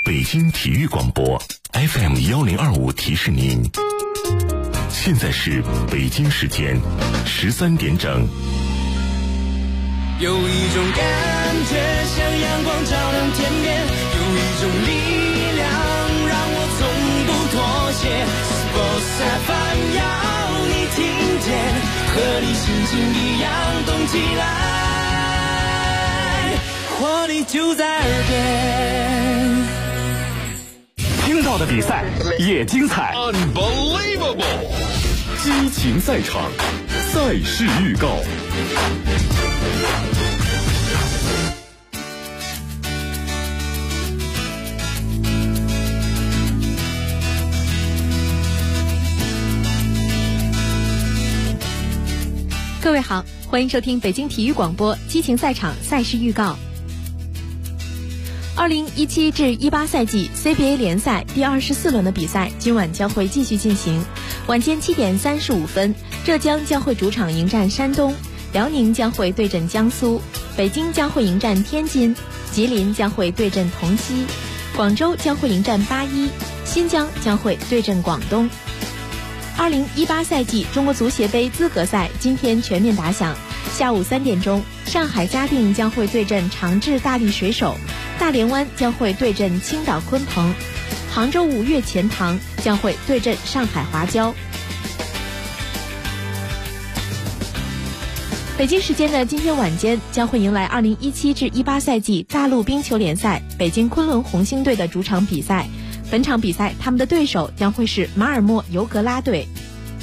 北京体育广播 FM1025提示您，现在是北京时间13点整。 有一种感觉像阳光照亮天边，有一种力量让我从不妥协。Sports FM 要你听见，和你心情一样动起来，活力就在耳边。 听到的比赛也精彩 ，Unbelievable！ 激情赛场，赛事预告。 各位好，欢迎收听北京体育广播激情赛场赛事预告。2017至18赛季 CBA 联赛第24轮的比赛今晚将会继续进行。晚间7点35分，浙江将会主场迎战山东，辽宁将会对阵江苏，北京将会迎战天津，吉林将会对阵同曦，广州将会迎战8-1，新疆将会对阵广东。2018赛季中国足协杯资格赛今天全面打响，下午3点钟，上海嘉定将会对阵长治大力水手，大连湾将会对阵青岛鲲鹏，杭州五岳钱塘将会对阵上海华侨。北京时间的今天晚间将会迎来2017至18赛季大陆冰球联赛北京昆仑红星队的主场比赛。本场比赛他们的对手将会是马尔默尤格拉队。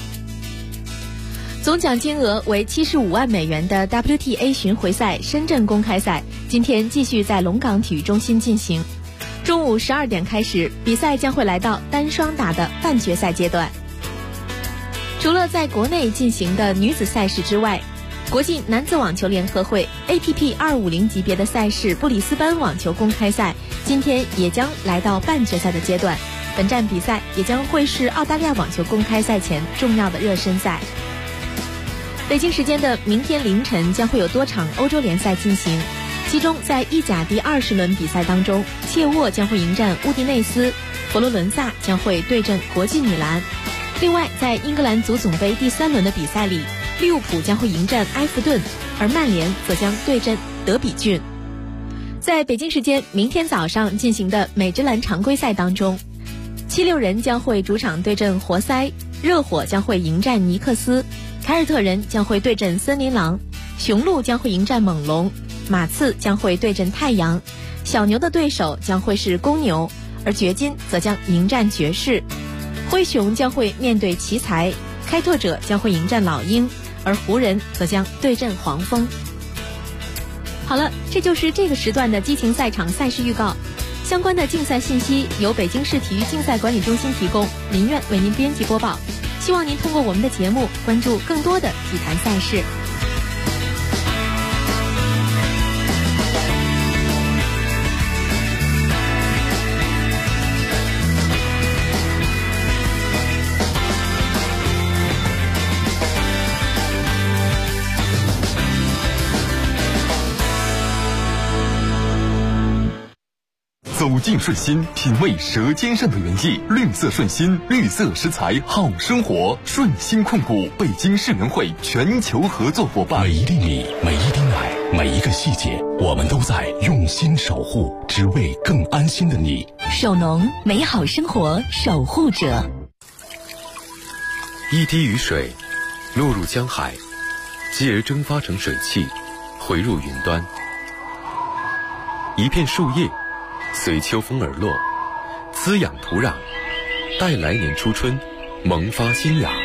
总奖金额为75万美元的 WTA 巡回赛深圳公开赛今天继续在龙岗体育中心进行。中午12点开始，比赛将会来到单双打的半决赛阶段。除了在国内进行的女子赛事之外，国际男子网球联合会 ATP 250级别的赛事布里斯班网球公开赛今天也将来到半决赛的阶段。本站比赛也将会是澳大利亚网球公开赛前重要的热身赛。北京时间的明天凌晨将会有多场欧洲联赛进行，其中在意甲第20轮比赛当中，切沃将会迎战乌迪内斯，佛罗伦萨将会对阵国际米兰。另外在英格兰足总杯第3轮的比赛里，利物浦将会迎战埃弗顿，而曼联则将对阵德比郡。在北京时间明天早上进行的美职篮常规赛当中，76人将会主场对阵活塞，热火将会迎战尼克斯，凯尔特人将会对阵森林狼，雄鹿将会迎战猛龙，马刺将会对阵太阳，小牛的对手将会是公牛，而掘金则将迎战爵士，灰熊将会面对奇才，开拓者将会迎战老鹰，而湖人则将对阵黄蜂。好了，这就是这个时段的激情赛场赛事预告。相关的竞赛信息由北京市体育竞赛管理中心提供，林苑为您编辑播报。希望您通过我们的节目关注更多的体坛赛事。 走进顺心，品味舌尖上的原意。绿色顺心，绿色食材好生活。顺心控股，北京市联会全球合作伙伴。 每一粒米，每一滴奶，每一个细节，我们都在用心守护，只为更安心的你。 首农，美好生活守护者。 一滴雨水落入江海，继而蒸发成水汽，回入云端。一片树叶随秋风而落，滋养土壤，待来年初春萌发新芽。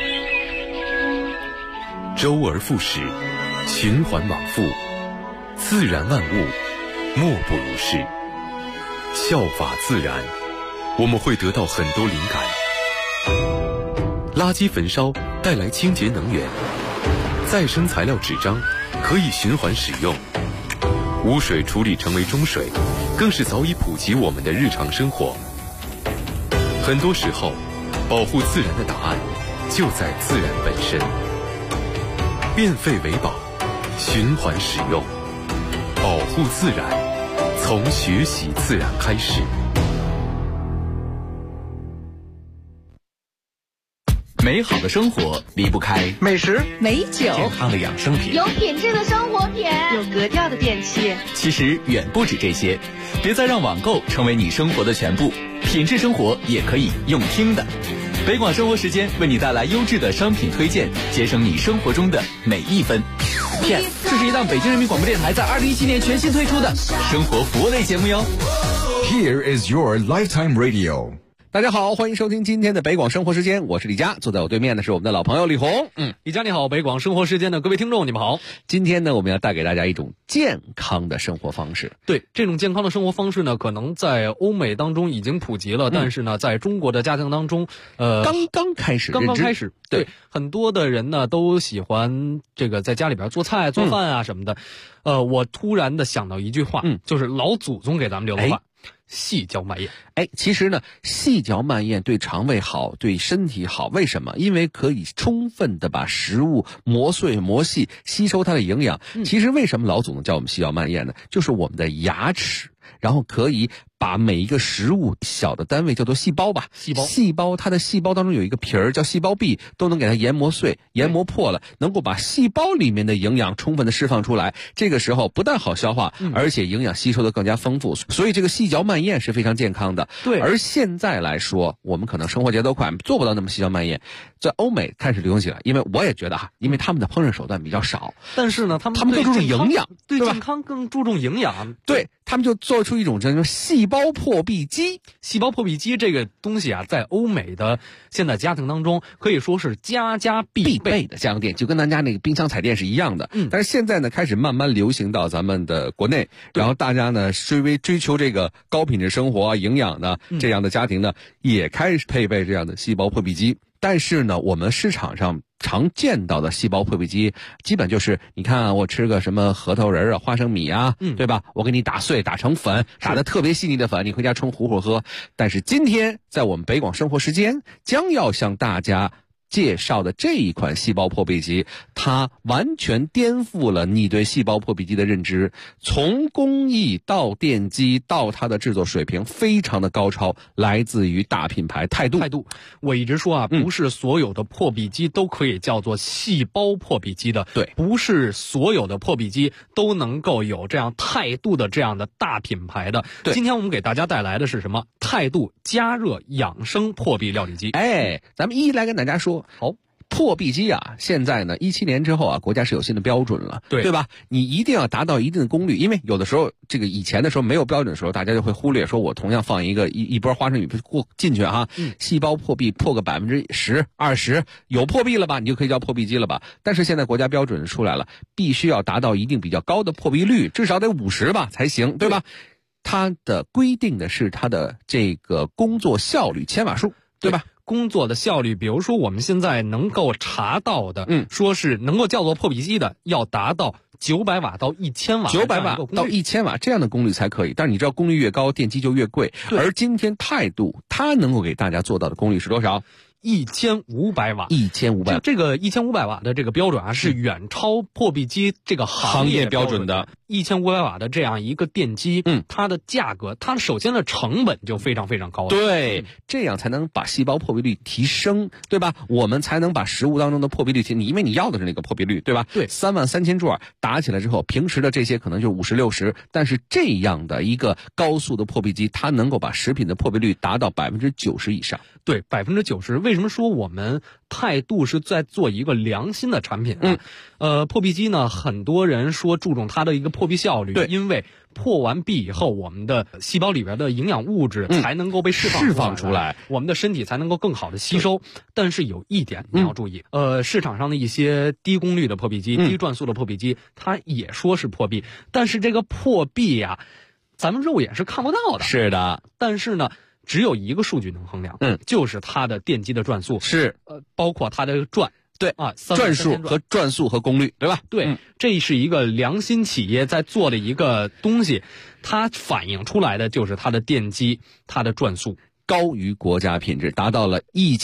周而复始，循环往复，自然万物莫不如是。效法自然，我们会得到很多灵感。垃圾焚烧带来清洁能源，再生材料纸张可以循环使用，污水处理成为中水，更是早已普及我们的日常生活。很多时候，保护自然的答案就在自然本身。变废为宝，循环使用，保护自然，从学习自然开始。 美好的生活离不开美食、 美酒、 健康的养生品， 有品质的生活品， 有格调的电器。 其实远不止这些，别再让网购成为你生活的全部，品质生活也可以用听的。北广生活时间为你带来优质的商品推荐，节省你生活中的每一分。 Yes， 这是一档北京人民广播电台在2017年全新推出的生活服务类节目哟。 Here is your lifetime radio。 大家好，欢迎收听今天的北广生活时间，我是李佳，坐在我对面的是我们的老朋友李红。 李佳你好，北广生活时间的各位听众你们好。 今天呢，我们要带给大家一种健康的生活方式。 对，这种健康的生活方式呢，可能在欧美当中已经普及了，但是呢，在中国的家庭当中， 刚刚开始。 对，很多的人呢都喜欢这个在家里边做菜、做饭啊什么的。我突然的想到一句话，就是老祖宗给咱们留的话。细嚼慢咽。 其实呢，细嚼慢咽对肠胃好，对身体好。为什么？因为可以充分的把食物磨碎磨细，吸收它的营养。其实为什么老祖宗叫我们细嚼慢咽呢？就是我们的牙齿，然后可以把每一个食物小的单位叫做细胞吧。细胞它的细胞当中有一个皮儿叫细胞壁，都能给它研磨碎、研磨破了，能够把细胞里面的营养充分的释放出来。这个时候不但好消化，而且营养吸收的更加丰富。所以这个细嚼慢咽是非常健康的。 对， 而现在来说，我们可能生活节奏快，做不到那么细嚼慢咽。在欧美开始流行起来，因为我也觉得因为他们的烹饪手段比较少， 但是呢，他们更注重营养， 对健康更注重营养。 对，他们就做出一种叫做细胞破壁机。 细胞破壁机这个东西啊，在欧美的现在家庭当中可以说是家家必备的家用电，就跟咱家那个冰箱彩电是一样的。但是现在呢，开始慢慢流行到咱们的国内，然后大家呢追求这个高品质生活、营养的这样的家庭呢，也开始配备这样的细胞破壁机。但是呢，我们市场上常见到的细胞破壁机，基本就是你看我吃个什么核桃仁啊、花生米啊，对吧？我给你打碎、打成粉，打得特别细腻的粉，你回家冲糊糊喝。但是今天在我们北广生活时间将要向大家介绍的这一款细胞破壁机，它完全颠覆了你对细胞破壁机的认知，从工艺到电机到它的制作水平非常的高超，来自于大品牌态度。 我一直说不是所有的破壁机都可以叫做细胞破壁机的， 对， 不是所有的破壁机都能够有这样态度的这样的大品牌的。 对， 今天我们给大家带来的是什么？态度加热养生破壁料理机。 咱们一一来跟大家说。好，破壁机啊，现在呢，17年之后国家是有新的标准了，对吧？你一定要达到一定的功率，因为有的时候这个以前的时候没有标准的时候，大家就会忽略说，我同样放一波花生米过进去细胞破壁破个10%、20%，有破壁了吧，你就可以叫破壁机了吧？但是现在国家标准出来了，必须要达到一定比较高的破壁率，至少得50吧才行，对吧？它的规定的是它的这个工作效率千瓦数，对吧？ 工作的效率，比如说我们现在能够查到的，说是能够叫做破壁机的，要达到900瓦到1000瓦 ，900瓦到1000瓦这样的功率才可以。但是你知道功率越高，电机就越贵。而今天态度它能够给大家做到的功率是多少 ？1500瓦 ，1500瓦。 这个1500瓦的这个标准是远超破壁机这个行业标准的。1500瓦的这样一个电机，它的价格，它首先的成本就非常非常高了。 对，这样才能把细胞破壁率提升，对吧？我们才能把食物当中的破壁率提，因为你要的是那个破壁率，对吧？ 对 ，33000柱打起来之后，平时的这些可能就50、60，但是这样的一个高速的破壁机，它能够把食品的破壁率达到90%以上。 对，90%。为什么说我们态度是在做一个良心的产品破壁机呢，很多人说注重它的一个破壁效率，因为破完壁以后，我们的细胞里边的营养物质才能够被释放出来，我们的身体才能够更好的吸收。但是有一点你要注意，市场上的一些低功率的破壁机、低转速的破壁机，它也说是破壁，但是这个破壁呀，咱们肉眼是看不到的。 是的， 但是呢，只有一个数据能衡量，就是它的电机的转速， 是包括它的转。 对转速和功率，对吧？ 对，这是一个良心企业在做的一个东西，它反映出来的就是它的电机、它的转速。 高于国家品质，达到了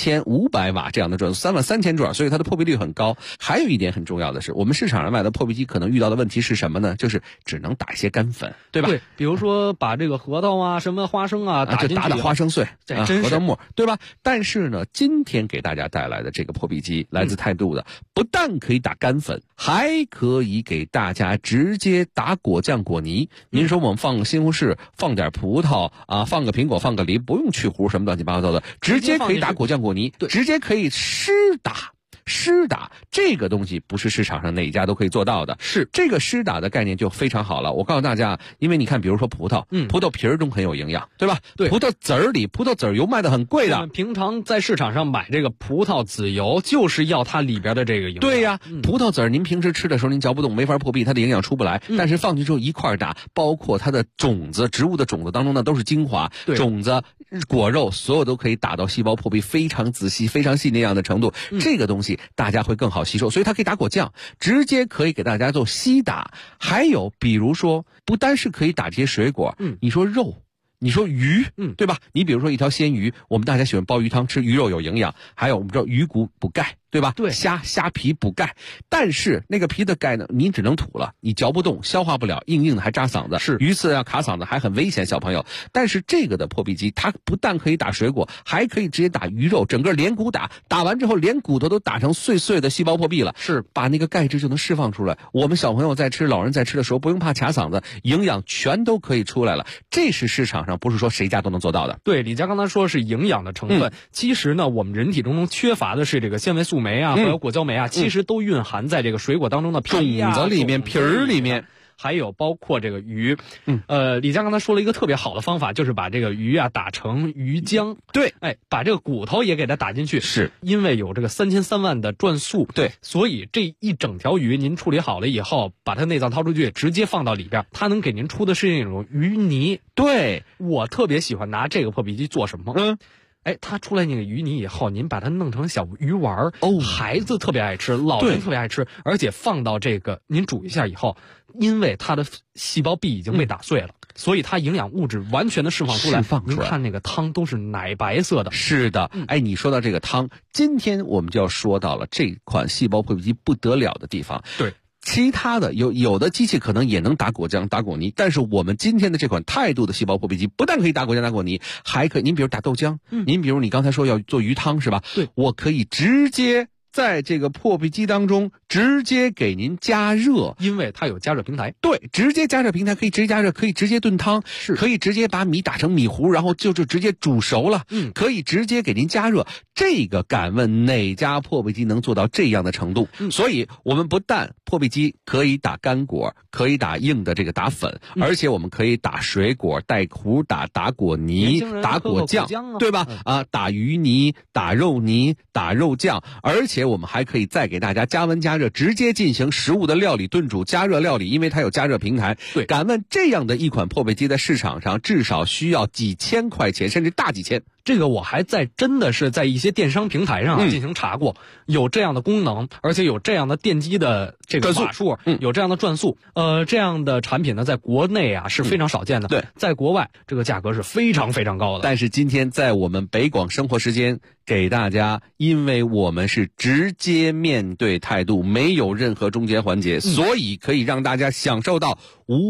1500瓦这样的转速，33000转，所以它的破壁率很高。还有一点很重要的是，我们市场上买的破壁机可能遇到的问题是什么呢？就是只能打一些干粉，对吧？ 对，比如说把这个核桃啊、什么花生啊打进去， 就打花生碎、核桃末，对吧？但是呢，今天给大家带来的这个破壁机，来自态度的，不但可以打干粉，还可以给大家直接打果酱、果泥。您说我们放个西红柿，放点葡萄啊，放个苹果，放个梨，不用去核什么乱七八糟的，直接可以打果酱、果泥，直接可以湿打这个东西不是市场上哪一家都可以做到的。是这个湿打的概念就非常好了。我告诉大家，因为你看，比如说葡萄，葡萄皮儿中很有营养，对吧？对，葡萄籽儿油卖的很贵的。 我们平常在市场上买这个葡萄籽油，就是要它里边的这个营养。 对呀，葡萄籽儿您平时吃的时候您嚼不动，没法破壁，它的营养出不来。但是放进去之后一块打，包括它的种子，植物的种子当中呢都是精华，种子、果肉，所有都可以打到细胞破壁非常仔细、非常细那样的程度。这个东西大家会更好吸收，所以它可以打果酱，直接可以给大家做稀打。还有比如说，不单是可以打这些水果，你说肉，你说鱼，对吧？你比如说一条鲜鱼，我们大家喜欢煲鱼汤，吃鱼肉有营养。还有我们知道鱼骨补钙，对吧？对，虾皮补钙，但是那个皮的钙呢，你只能吐了，你嚼不动，消化不了，硬的还扎嗓子，是鱼刺要卡嗓子，还很危险，小朋友。但是这个的破壁机，它不但可以打水果，还可以直接打鱼肉，整个连骨打完之后，连骨头都打成碎碎的细胞破壁了，是把那个钙质就能释放出来。我们小朋友在吃，老人在吃的时候，不用怕卡嗓子，营养全都可以出来了。这是市场上不是说谁家都能做到的。 对，李佳刚才说是营养的成分，其实呢，我们人体中缺乏的是这个纤维素酶啊，还有果胶酶啊，其实都蕴含在这个水果当中的皮啊、 种子里面、皮儿里面。 还有包括这个鱼，李佳刚才说了一个特别好的方法，就是把这个鱼啊打成鱼浆， 对， 把这个骨头也给它打进去， 是因为有这个3300万的转速， 对， 所以这一整条鱼您处理好了以后，把它内脏掏出去，直接放到里边，它能给您出的是那种鱼泥。 对， 我特别喜欢拿这个破壁机做什么？它出来那个鱼泥以后，您把它弄成小鱼丸孩子特别爱吃，老人特别爱吃，而且放到这个您煮一下以后，因为它的细胞壁已经被打碎了，所以它营养物质完全的释放出来。您看那个汤都是奶白色的。 是的，你说到这个汤，今天我们就要说到了这款细胞破壁机不得了的地方。 对。 其他的有的机器可能也能打果酱、打果泥，但是我们今天的这款态度的细胞破壁机，不但可以打果酱、打果泥，还可以，您比如打豆浆，您比如你刚才说要做鱼汤是吧？ 对， 我可以直接在这个破壁机当中直接给您加热， 因为它有加热平台。 对，直接加热平台可以直接加热，可以直接炖汤，是可以直接把米打成米糊，然后就直接煮熟了。可以直接给您加热。这个敢问哪家破壁机能做到这样的程度？所以我们不但破壁机可以打干果，可以打硬的这个打粉，而且我们可以打水果、带核打果泥、打果酱，对吧？打鱼泥、打肉泥、打肉酱，而且我们还可以再给大家加温加热，直接进行食物的料理、炖煮、加热料理，因为它有加热平台。 对， 敢问这样的一款破壁机在市场上至少需要几千块钱，甚至大几千。 这个我还真的是在一些电商平台上进行查过，有这样的功能，而且有这样的电机的这个瓦数，有这样的转速。这样的产品呢，在国内啊是非常少见的。 对， 在国外这个价格是非常非常高的。 但是今天在我们北广生活时间给大家，因为我们是直接面对态度，没有任何中间环节，所以可以让大家享受到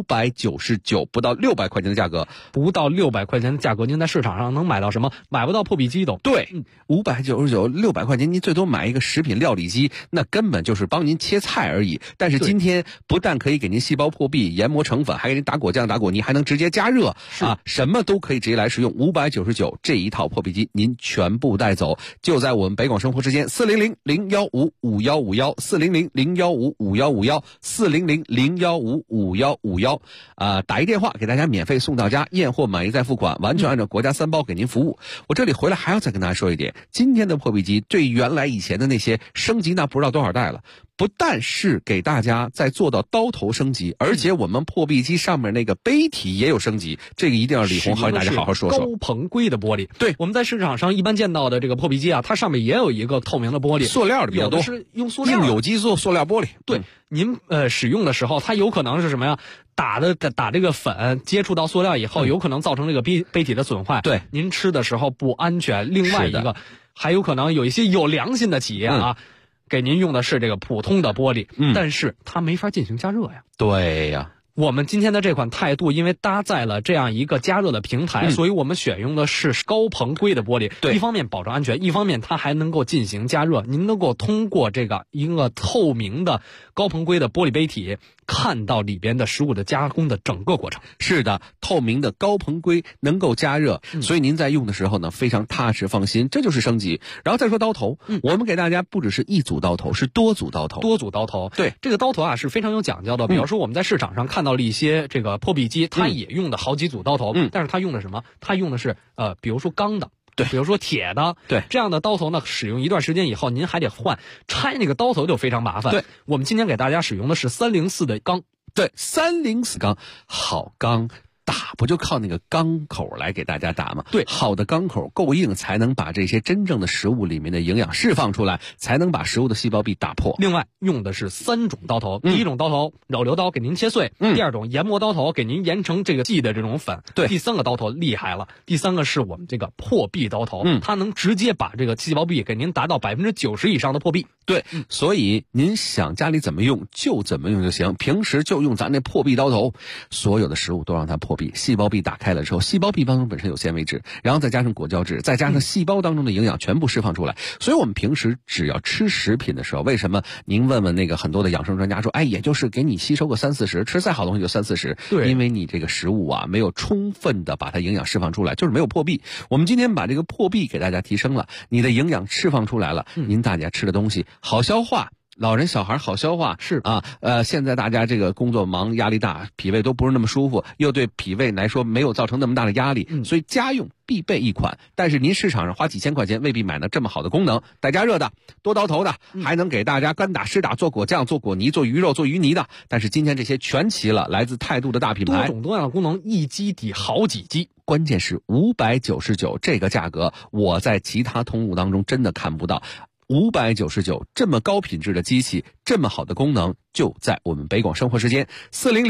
599不到600块钱的价格。 不到600块钱的价格，您在市场上能买到什么？买不到破壁机都。 对，599、600块钱，您最多买一个食品料理机，那根本就是帮您切菜而已。但是今天不但可以给您细胞破壁、研磨成粉，还给您打果酱、打果泥，还能直接加热什么都可以直接来使用。599这一套破壁机，您全部带走，就在我们北广生活时间400-015-5151，400-015-5151，400-015-5151，打一电话给大家免费送到家，验货满意再付款，完全按照国家3包给您服务。我这里回来还要再跟大家说一点，今天的破壁机对原来以前的那些升级那不知道多少代了。 不但是给大家在做到刀头升级，而且我们破壁机上面那个杯体也有升级，这个一定要李红和大家好好说说。 高硼硅的玻璃， 对， 我们在市场上一般见到的这个破壁机啊，它上面也有一个透明的玻璃， 塑料的比较多， 是用塑料硬有机做塑料玻璃。 对，您使用的时候，它有可能是什么呀？打这个粉接触到塑料以后，有可能造成这个杯体的损坏。 对， 您吃的时候不安全。另外一个，还有可能有一些有良心的企业啊。给您用的是这个普通的玻璃，但是它没法进行加热呀。 对呀。 我们今天的这款态度，因为搭载了这样一个加热的平台，所以我们选用的是高硼硅的玻璃。 对， 一方面保证安全，一方面它还能够进行加热。您能够通过这个一个透明的高硼硅的玻璃杯体，看到里边的食物的加工的整个过程。 是的，透明的高硼硅能够加热，所以您在用的时候呢，非常踏实放心，这就是升级。然后再说刀头，我们给大家不只是一组刀头，是多组刀头。 多组刀头， 对，这个刀头啊是非常有讲究的。比方说我们在市场上看到了一些这个破壁机，它也用的好几组刀头，但是它用的什么？它用的是比如说钢的。 对， 比如说铁的， 对， 这样的刀头呢，使用一段时间以后，您还得换，拆那个刀头就非常麻烦。 对， 我们今天给大家使用的是304的钢， 对，304钢，好钢。打不就靠那个钢口来给大家打吗？ 对， 好的钢口够硬，才能把这些真正的食物里面的营养释放出来，才能把食物的细胞壁打破。 另外用的是3种刀头，第一种刀头肉瘤刀给您切碎，第二种研磨刀头给您研成这个细的这种粉， 对， 第3个刀头厉害了，第3个是我们这个破壁刀头，它能直接把这个细胞壁给您达到90%以上的破壁。 对，所以您想家里怎么用就怎么用就行，平时就用咱那破壁刀头，所有的食物都让它破壁，细胞壁打开了之后，细胞壁当中本身有纤维质，然后再加上果胶质，再加上细胞当中的营养全部释放出来。所以我们平时只要吃食品的时候，为什么您问问那个很多的养生专家说，哎，也就是给你吸收个30-40，吃再好东西就30-40， 对， 因为你这个食物啊没有充分的把它营养释放出来，就是没有破壁。我们今天把这个破壁给大家提升了，你的营养释放出来了，您大家吃的东西好消化。老人小孩好消化是啊，现在大家这个工作忙压力大，脾胃都不是那么舒服，又对脾胃来说没有造成那么大的压力，所以家用必备一款。但是您市场上花几千块钱未必买到这么好的功能，带加热的、多刀头的，还能给大家干打湿打做果酱、做果泥、做鱼肉、做鱼泥的。但是今天这些全齐了，来自态度的大品牌， 多种多样的功能，一机抵好几机。 关键是599这个价格，我在其他通路当中真的看不到。599这么高品质的机器，这么好的功能，就在我们北广生活时间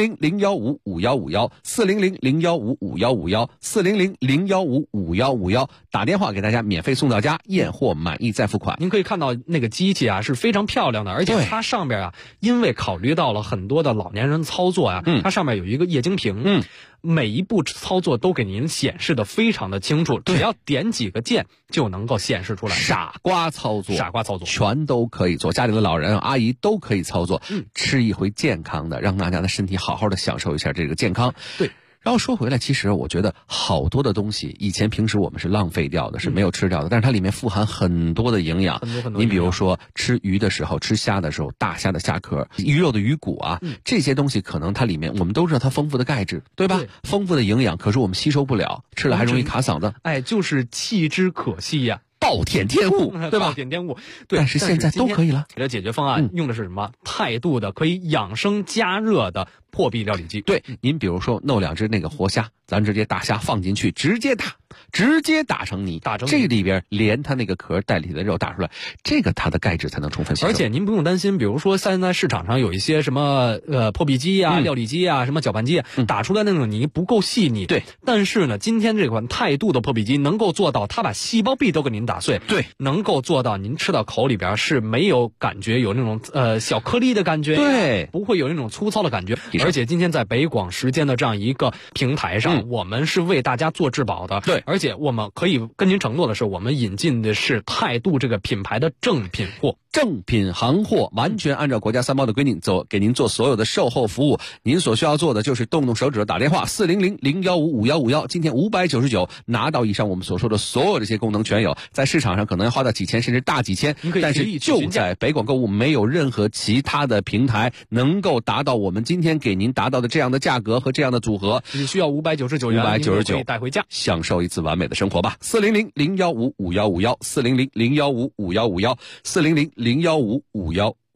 ，400-015-5151，400-015-5151，400-015-5151，打电话给大家免费送到家，验货满意再付款。 您可以看到那个机器啊是非常漂亮的，而且它上边啊，因为考虑到了很多的老年人操作啊，它上面有一个液晶屏，每一步操作都给您显示的非常的清楚，只要点几个键就能够显示出来。 傻瓜操作全都可以做，家里的老人阿姨都可以操作，吃一回健康的，让大家的身体好好的享受一下这个健康。 对。 然后说回来，其实我觉得好多的东西，以前平时我们是浪费掉的，是没有吃掉的，但是它里面富含很多的营养。您比如说吃鱼的时候，吃虾的时候，大虾的虾壳、鱼肉的鱼骨啊，这些东西可能它里面我们都知道它丰富的钙质，对吧？丰富的营养，可是我们吸收不了，吃了还容易卡嗓子。 哎，就是弃之可惜呀。 暴殄天物，对吧？ 暴殄天物，对。 但是现在都可以了。 你的解决方案用的是什么？态度的可以养生加热的破壁料理机。 对，您比如说弄2只那个活虾，咱直接大虾放进去，直接打成泥，这里边连它那个壳带里的肉打出来，这个它的钙质才能充分吸收。 而且您不用担心，比如说现在市场上有一些什么破壁机啊、料理机啊、什么搅拌机，打出来那种泥不够细腻。 对。 但是呢，今天这款态度的破壁机能够做到，它把细胞壁都给您打碎。 对。 能够做到您吃到口里边是没有感觉有那种小颗粒的感觉。 对。 不会有那种粗糙的感觉。而且今天在北广时间的这样一个平台上，我们是为大家做质保的。 对。 而且我们可以跟您承诺的是，我们引进的是态度这个品牌的正品货。 正品行货，完全按照国家3包的规定给您做所有的售后服务。您所需要做的就是动手指打电话400-015-5151，今天599拿到以上我们所说的所有这些功能全有，在市场上可能要花到几千甚至大几千，但是就在北广购物没有任何其他的平台能够达到我们今天给您达到的这样的价格和这样的组合。 只需要599元，599 带回家，享受一次完美的生活吧。400-015-5151，400-015-5151，400-015-5151。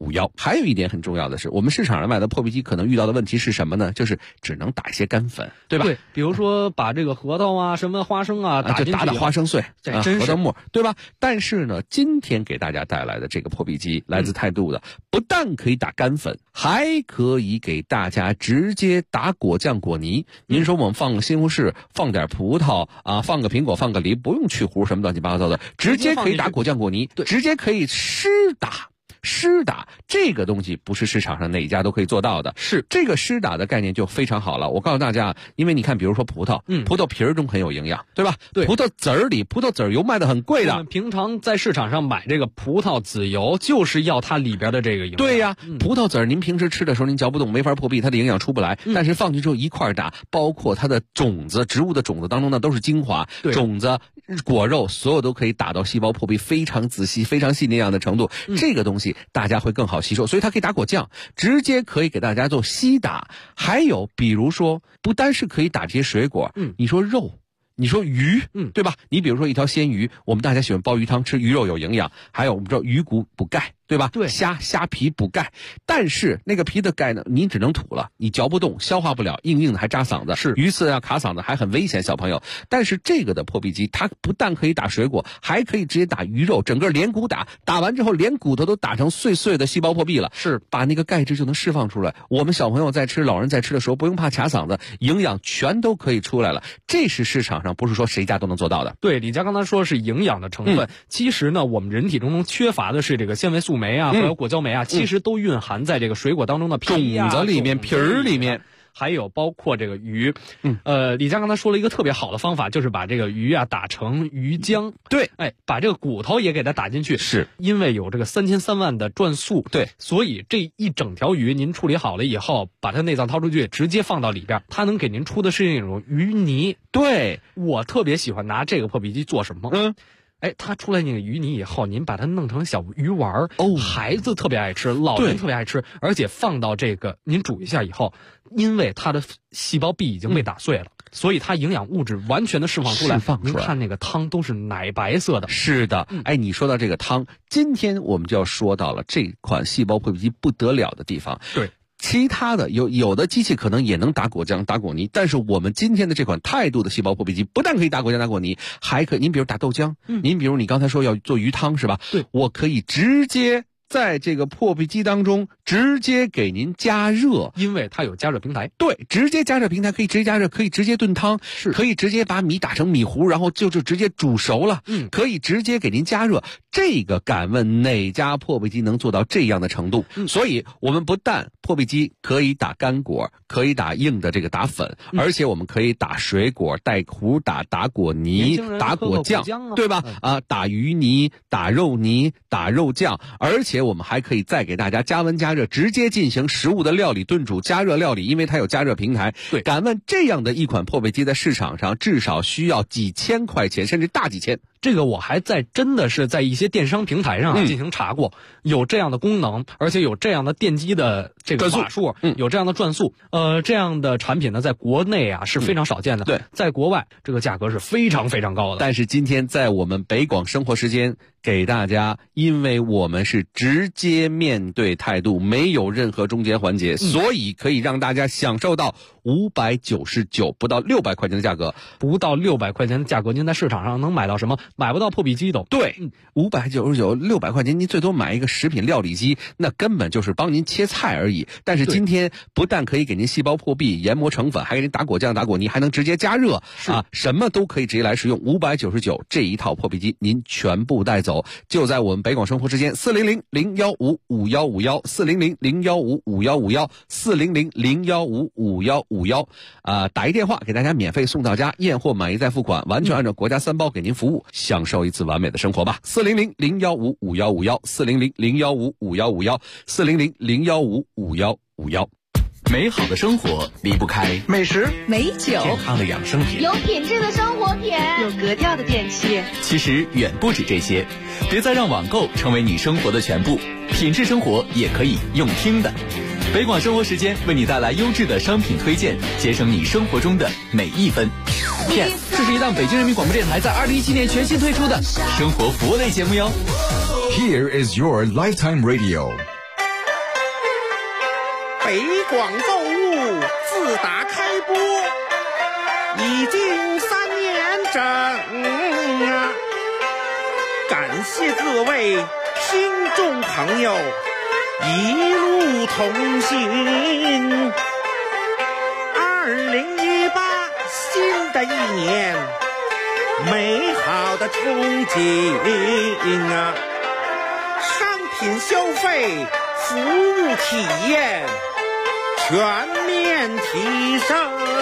5551。还有一点很重要的是，我们市场上卖的破壁机可能遇到的问题是什么呢？就是只能打一些干粉，对吧？ 对，比如说把这个核桃啊、什么花生啊打进去， 就打花生碎、核桃末，对吧？但是呢，今天给大家带来的这个破壁机，来自态度的，不但可以打干粉，还可以给大家直接打果酱、果泥。您说我们放个西红柿，放点葡萄啊，放个苹果，放个梨，不用去核什么乱七八糟的，直接可以打果酱、果泥，直接可以湿打。湿打这个东西不是市场上哪一家都可以做到的，是这个湿打的概念就非常好了。我告诉大家，因为你看，比如说葡萄，葡萄皮儿中很有营养，对吧？对，葡萄籽儿里，葡萄籽儿油卖的很贵的。 我们平常在市场上买这个葡萄籽油，就是要它里边的这个营养。 对呀，葡萄籽儿您平时吃的时候您嚼不动，没法破壁，它的营养出不来。但是放进去之后一块打，包括它的种子，植物的种子当中呢都是精华，种子、果肉，所有都可以打到细胞破壁非常仔细、非常细那样的程度。这个东西大家会更好吸收，所以它可以打果酱，直接可以给大家做稀打。还有比如说，不单是可以打这些水果，你说肉，你说鱼，对吧？你比如说一条鲜鱼，我们大家喜欢煲鱼汤吃，鱼肉有营养。还有我们知道鱼骨补钙，对吧？对，虾皮补钙，但是那个皮的钙呢，你只能吐了，你嚼不动，消化不了，硬硬的还扎嗓子，是鱼刺要卡嗓子，还很危险，小朋友。但是这个的破壁机，它不但可以打水果，还可以直接打鱼肉，整个连骨打，打完之后连骨头都打成碎碎的细胞破壁了，是把那个钙质就能释放出来。我们小朋友在吃，老人在吃的时候不用怕卡嗓子，营养全都可以出来了。这是市场上不是说谁家都能做到的。 对，李佳刚才说是营养的成分，其实呢，我们人体中缺乏的是这个纤维素酶啊，还有果胶酶啊，其实都蕴含在这个水果当中的皮啊、 种子里面、皮儿里面。 还有包括这个鱼，李佳刚才说了一个特别好的方法，就是把这个鱼啊打成鱼浆， 对， 把这个骨头也给它打进去， 是因为有这个3300万的转速， 对， 所以这一整条鱼您处理好了以后，把它内脏掏出去，直接放到里边，它能给您出的是那种鱼泥。 对， 我特别喜欢拿这个破壁机做什么？它出来那个鱼泥以后，您把它弄成小鱼丸孩子特别爱吃，老人特别爱吃，而且放到这个您煮一下以后，因为它的细胞壁已经被打碎了，所以它营养物质完全的释放出来。您看那个汤都是奶白色的。 是的，你说到这个汤，今天我们就要说到了这款细胞破壁机不得了的地方。对。其他的有的机器可能也能打果酱、打果泥，但是我们今天的这款态度的细胞破壁机，不但可以打果酱、打果泥，还可以，您比如打豆浆，您比如你刚才说要做鱼汤是吧？对，我可以直接在这个破壁机当中直接给您加热， 因为它有加热平台。 对，直接加热平台可以直接加热，可以直接炖汤，是可以直接把米打成米糊，然后就直接煮熟了。可以直接给您加热。这个敢问哪家破壁机能做到这样的程度？所以我们不但破壁机可以打干果，可以打硬的这个打粉，而且我们可以打水果、带糊打果泥、打果酱，对吧？打鱼泥、打肉泥、打肉酱，而且我们还可以再给大家加温加热，直接进行食物的料理、炖煮、加热料理，因为它有加热平台。对，敢问这样的一款破壁机在市场上至少需要几千块钱，甚至大几千。 这个我还真的是在一些电商平台上进行查过，有这样的功能，而且有这样的电机的这个瓦数，有这样的转速。这样的产品呢，在国内啊是非常少见的。对，在国外这个价格是非常非常高的。 但是今天在我们北广生活时间给大家，因为我们是直接面对态度，没有任何中间环节，所以可以让大家享受到599不到600块钱的价格。 不到600块钱的价格，您在市场上能买到什么？买不到破壁机都。 对，599、600块钱，您最多买一个食品料理机，那根本就是帮您切菜而已。但是今天不但可以给您细胞破壁、研磨成粉，还给您打果酱、打果泥，还能直接加热什么都可以直接来使用。599这一套破壁机，您全部带走，就在我们北广生活时间400-015-5151，400-015-5151，400-015-5151，打一电话给大家免费送到家，验货满意再付款，完全按照国家3包给您服务，享受一次完美的生活吧。400-015-5151，400-015-5151，400-015-5151。 美好的生活离不开美食、美酒、 健康的养生品， 有品质的生活品， 有格调的电器。 其实远不止这些，别再让网购成为你生活的全部，品质生活也可以用听的。北广生活时间为你带来优质的商品推荐，节省你生活中的每一分。这是一档北京人民广播电台在2017年全新推出的生活服务类节目哟。 Here is your lifetime radio. 北广购物自打开播已经3年整啊，感谢各位听众朋友一路同行。2018新的一年，美好的憧憬啊，商品消费服务体验全面提升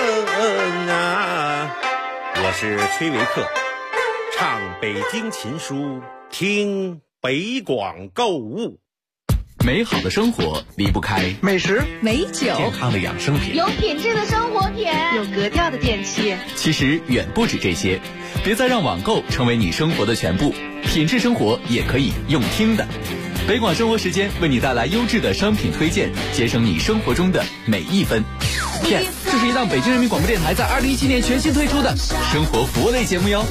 啊！我是崔维克，唱北京琴书，听北广购物。 美好的生活离不开美食、美酒、 健康的养生品、 有品质的生活品、 有格调的电器。 其实远不止这些，别再让网购成为你生活的全部，品质生活也可以用听的。北广生活时间为你带来优质的商品推荐，节省你生活中的每一分。Yes， 这是一档北京人民广播电台在2017年全新推出的生活服务类节目哟。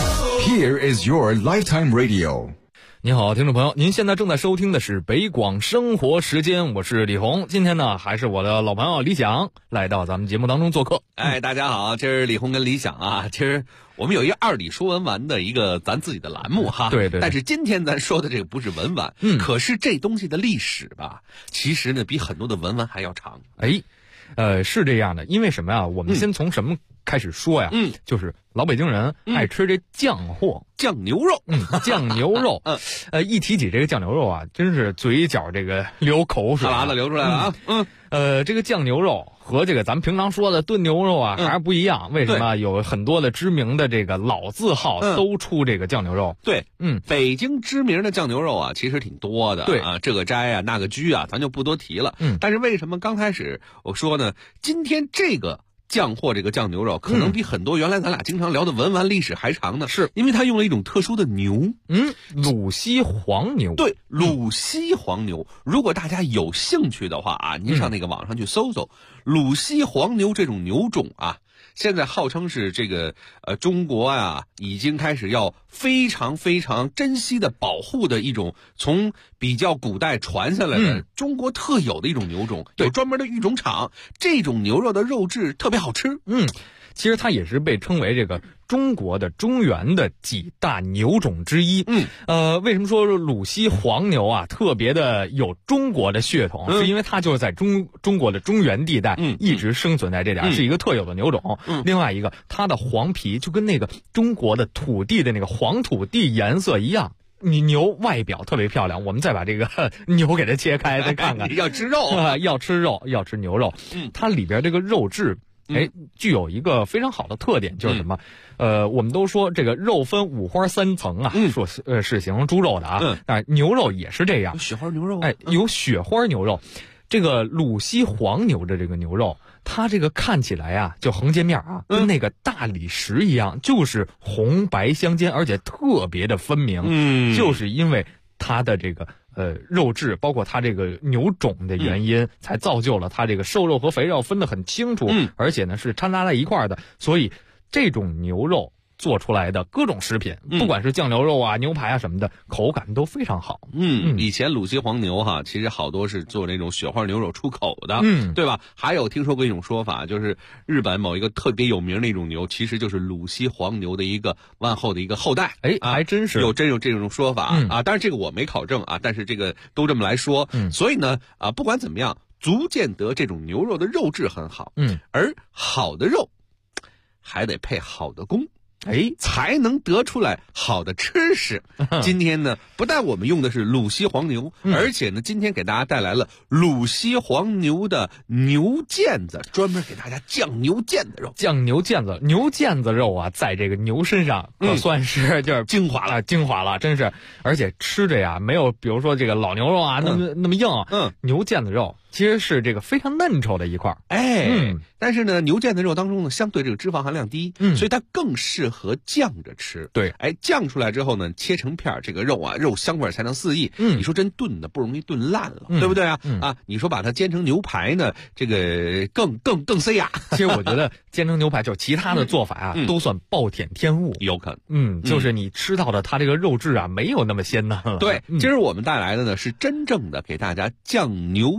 Here is your lifetime radio。 您好，听众朋友，您现在正在收听的是北广生活时间，我是李红。今天呢，还是我的老朋友李想来到咱们节目当中做客。 大家好，今儿李红跟李想啊，今儿我们有一个2里说文玩的一个咱自己的栏目哈。 对。 但是今天咱说的这个不是文玩，可是这东西的历史吧，其实呢比很多的文玩还要长。 是这样的，因为什么呀？我们先从什么开始说呀？就是老北京人爱吃这酱货， 酱牛肉。 酱牛肉。一提起这个酱牛肉啊，真是嘴角这个流口水， 哈喇子流出来了啊。 这个酱牛肉和这个咱们平常说的炖牛肉啊还是不一样。为什么？有很多的知名的这个老字号都出这个酱牛肉。 对，北京知名的酱牛肉啊，其实挺多的。 对啊，这个斋啊，那个居啊，咱就不多提了。但是为什么刚开始我说呢？今天这个酱货这个酱牛肉可能比很多原来咱俩经常聊的文玩历史还长呢，是因为它用了一种特殊的牛， 鲁西黄牛。 对，鲁西黄牛。如果大家有兴趣的话啊，您上那个网上去搜搜鲁西黄牛这种牛种啊。现在号称是这个中国啊已经开始要非常非常珍惜的保护的一种从比较古代传下来的中国特有的一种牛种，有专门的育种场，这种牛肉的肉质特别好吃。 其实它也是被称为这个中国的中原的几大牛种之一。为什么说鲁西黄牛啊特别的有中国的血统？是因为它就是在中国的中原地带一直生存在这点，是一个特有的牛种。另外一个，它的黄皮就跟那个中国的土地的那个黄土地颜色一样。你牛外表特别漂亮，我们再把这个牛给它切开，再看看。 要吃肉要吃肉，要吃牛肉。它里边这个肉质。具有一个非常好的特点，就是什么？我们都说这个肉分五花3层啊，说是形容猪肉的啊，但是牛肉也是这样， 有雪花牛肉， 有雪花牛肉。这个鲁西黄牛的这个牛肉，它这个看起来啊，就横截面啊，跟那个大理石一样，就是红白相间，而且特别的分明。就是因为它的这个肉质，包括它这个牛种的原因，才造就了它这个瘦肉和肥肉分得很清楚，而且呢是掺杂在一块的，所以这种牛肉做出来的各种食品，不管是酱牛肉啊、牛排啊什么的，口感都非常好。 以前鲁西黄牛哈，其实好多是做那种雪花牛肉出口的，对吧？还有听说过一种说法，就是日本某一个特别有名的一种牛，其实就是鲁西黄牛的一个完后的一个后代。 还真是有这种说法啊。当然这个我没考证啊，但是这个都这么来说。所以呢不管怎么样，足见得这种牛肉的肉质很好。而好的肉还得配好的工。才能得出来好的吃食。今天呢，不但我们用的是鲁西黄牛，而且呢，今天给大家带来了鲁西黄牛的牛腱子，专门给大家酱牛腱子肉。 酱牛腱子，牛腱子肉啊，在这个牛身上可算是就是精华了，真是。而且吃着呀，没有比如说这个老牛肉啊那么硬。牛腱子肉其实是这个非常嫩稠的一块。 但是呢，牛腱子肉当中呢，相对这个脂肪含量低，所以它更适合酱着吃。 对， 酱出来之后呢，切成片，这个肉啊，肉香味才能四溢。你说真炖的不容易炖烂了，对不对啊？你说把它煎成牛排呢，这个更塞牙。 其实我觉得煎成牛排就是其他的做法啊，都算暴殄天物， 有可能。 就是你吃到的它这个肉质啊，没有那么鲜嫩了。 对，今儿我们带来的呢是真正的给大家酱牛腱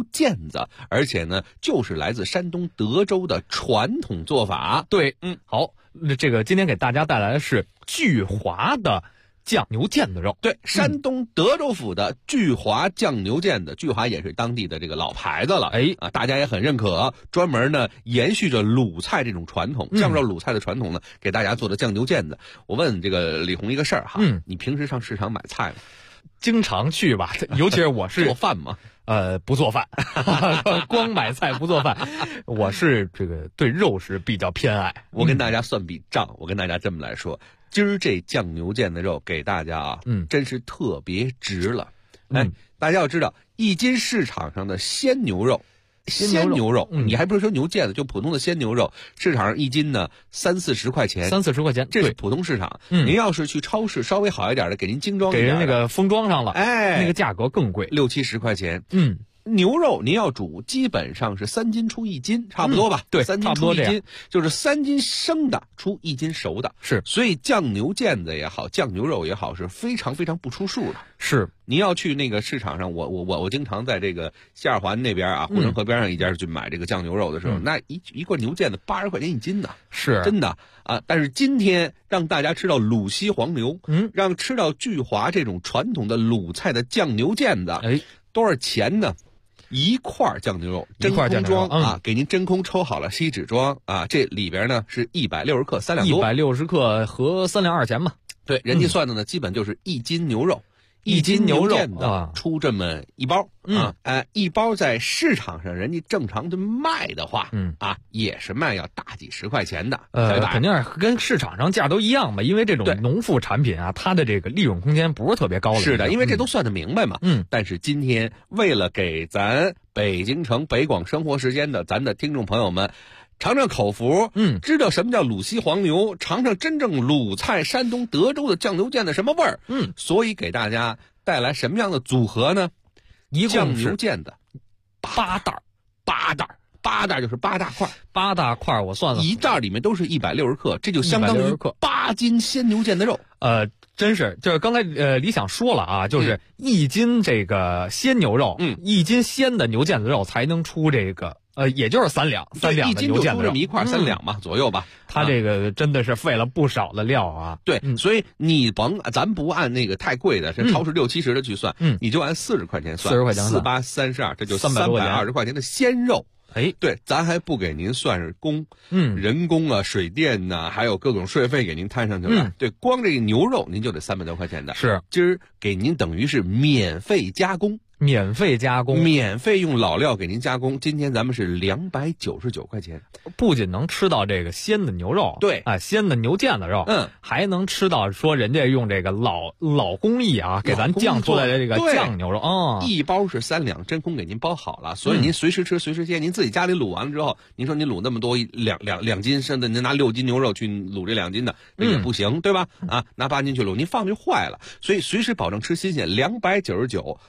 腱子，而且呢，就是来自山东德州的传统做法。 对，好，这个今天给大家带来的是巨华的酱牛腱子肉。 对，山东德州府的巨华酱牛腱子，巨华也是当地的这个老牌子了，大家也很认可，专门呢延续着鲁菜这种传统，酱肉鲁菜的传统呢，给大家做的酱牛腱子。我问这个李红一个事儿哈，你平时上市场买菜吗？ 经常去吧，尤其是我是做饭吗？ 不做饭，光买菜不做饭。我是这个对肉是比较偏爱。 我跟大家算笔账，我跟大家这么来说，今儿这酱牛腱子肉给大家啊，真是特别值了。大家要知道，一斤市场上的鲜牛肉，你还不是说牛腱子，就普通的鲜牛肉，市场上一斤呢30-40块钱 ，30-40块钱， 这是普通市场。您要是去超市稍微好一点的，给您精装一点， 给人那个封装上了，那个价格更贵 ，60-70块钱。牛肉您要煮，基本上是3斤出1斤，差不多吧？ 对 ，3斤出1斤，就是3斤生的出1斤熟的。 是， 所以酱牛腱子也好，酱牛肉也好，是非常非常不出数的。 是， 您要去那个市场上，我经常在这个西二环那边啊，护城河边上一家去买这个酱牛肉的时候，那一罐牛腱子80块钱1斤呢， 是真的啊。但是今天让大家吃到鲁西黄牛，让吃到巨华这种传统的鲁菜的酱牛腱子，多少钱呢？一块酱牛肉真空装啊，给您真空抽好了锡纸装啊，这里边呢是160克3两多 ，160克合3两2钱嘛。 对，人家算的呢，基本就是1斤牛肉，1斤牛腱子出这么一包一包在市场上人家正常的卖的话，也是卖要大几十块钱的， 肯定是跟市场上价都一样吧，因为这种农副产品啊，它的这个利润空间不是特别高的。 是的，因为这都算得明白嘛。但是今天为了给咱北京城北广生活时间的咱的听众朋友们尝尝口福，知道什么叫鲁西黄牛，尝尝真正鲁菜山东德州的酱牛腱的什么味儿，所以给大家带来什么样的组合呢？酱牛腱子8袋就是8大块 ，8大块我算了， 一袋里面都是160克，这就相当于8斤鲜牛腱子肉。 真是，就是刚才李想说了啊，就是1斤这个鲜牛肉，1斤鲜的牛腱子肉才能出这个。也就是3两的牛腱子肉， 一斤就出这么一块3两嘛，左右吧。 它这个真的是费了不少的料啊。 对，所以你咱不按那个太贵的，超市60-70的去算，你就按40块钱算 ，40块钱 ，4、8、32，这就320块钱的鲜肉。对，咱还不给您算是人工啊、水电呐，还有各种税费给您摊上去了。对，光这个牛肉您就得300多块钱的。 是， 今儿给您等于是免费加工。 免费用老料给您加工，今天咱们是299块钱， 不仅能吃到这个鲜的牛肉， 对啊，鲜的牛腱子肉，还能吃到说人家用这个老工艺啊，给咱酱出来的这个酱牛肉啊， 一包是3两，真空给您包好了，所以您随时吃随时切，您自己家里卤完了之后，您说您卤那么多两斤，甚至您拿6斤牛肉去卤这2斤的，那也不行，对吧？拿8斤去卤，您放就坏了，所以随时保证吃新鲜，299。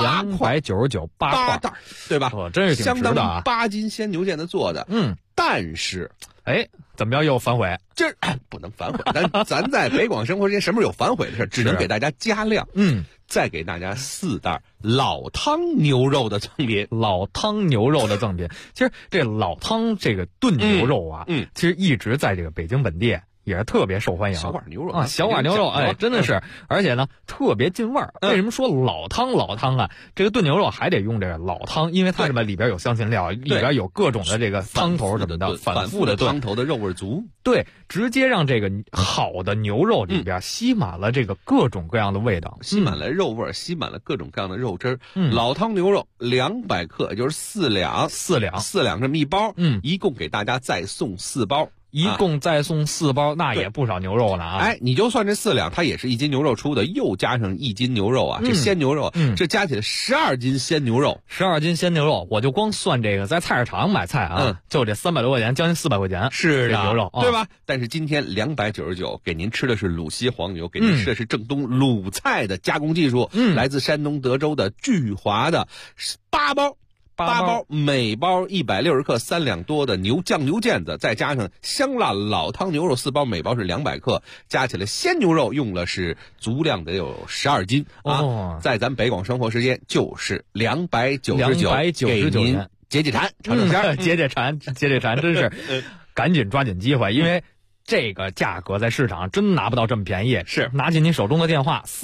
299 八袋，对吧？ 真是挺值的啊， 相当于8斤鲜牛腱子做的。但是， 怎么着又反悔？ 这不能反悔。咱在北广生活之间，什么时候有反悔的事？只能给大家加量。再给大家4袋老汤牛肉的赠品。 老汤牛肉的赠品，其实这老汤这个炖牛肉啊，其实一直在这个北京本地也是特别受欢迎。 小碗牛肉啊，小碗牛肉，真的是，而且呢特别进味儿。为什么说老汤啊？这个炖牛肉还得用这个老汤，因为它这边里边有香辛料，里边有各种的这个汤头什么的，反复的炖， 汤头的肉味足。 对，直接让这个好的牛肉里边吸满了这个各种各样的味道， 吸满了肉味，吸满了各种各样的肉汁儿。老汤牛肉200克，也就是4两这么一包，一共给大家再送4包。 一共再送4包，那也不少牛肉呢啊！ 你就算这4两，它也是1斤牛肉出的，又加上1斤牛肉啊，这鲜牛肉，这加起来12斤鲜牛肉 ，12斤鲜牛肉，我就光算这个在菜市场买菜啊，就这300多块钱，将近400块钱， 是的， 牛肉， 对吧？但是今天299给您吃的是鲁西黄牛，给您吃的是正宗鲁菜的加工技术，来自山东德州的巨华的8包。 8包，每包160克，3两多的酱牛腱子，再加上香辣老汤牛肉4包，每包是200克，加起来鲜牛肉用了是足量得有12斤啊！在咱北广生活时间就是299，给您解馋，尝尝鲜， 解馋，真是赶紧抓紧机会，因为这个价格在市场真拿不到这么便宜。 是， 拿起您手中的电话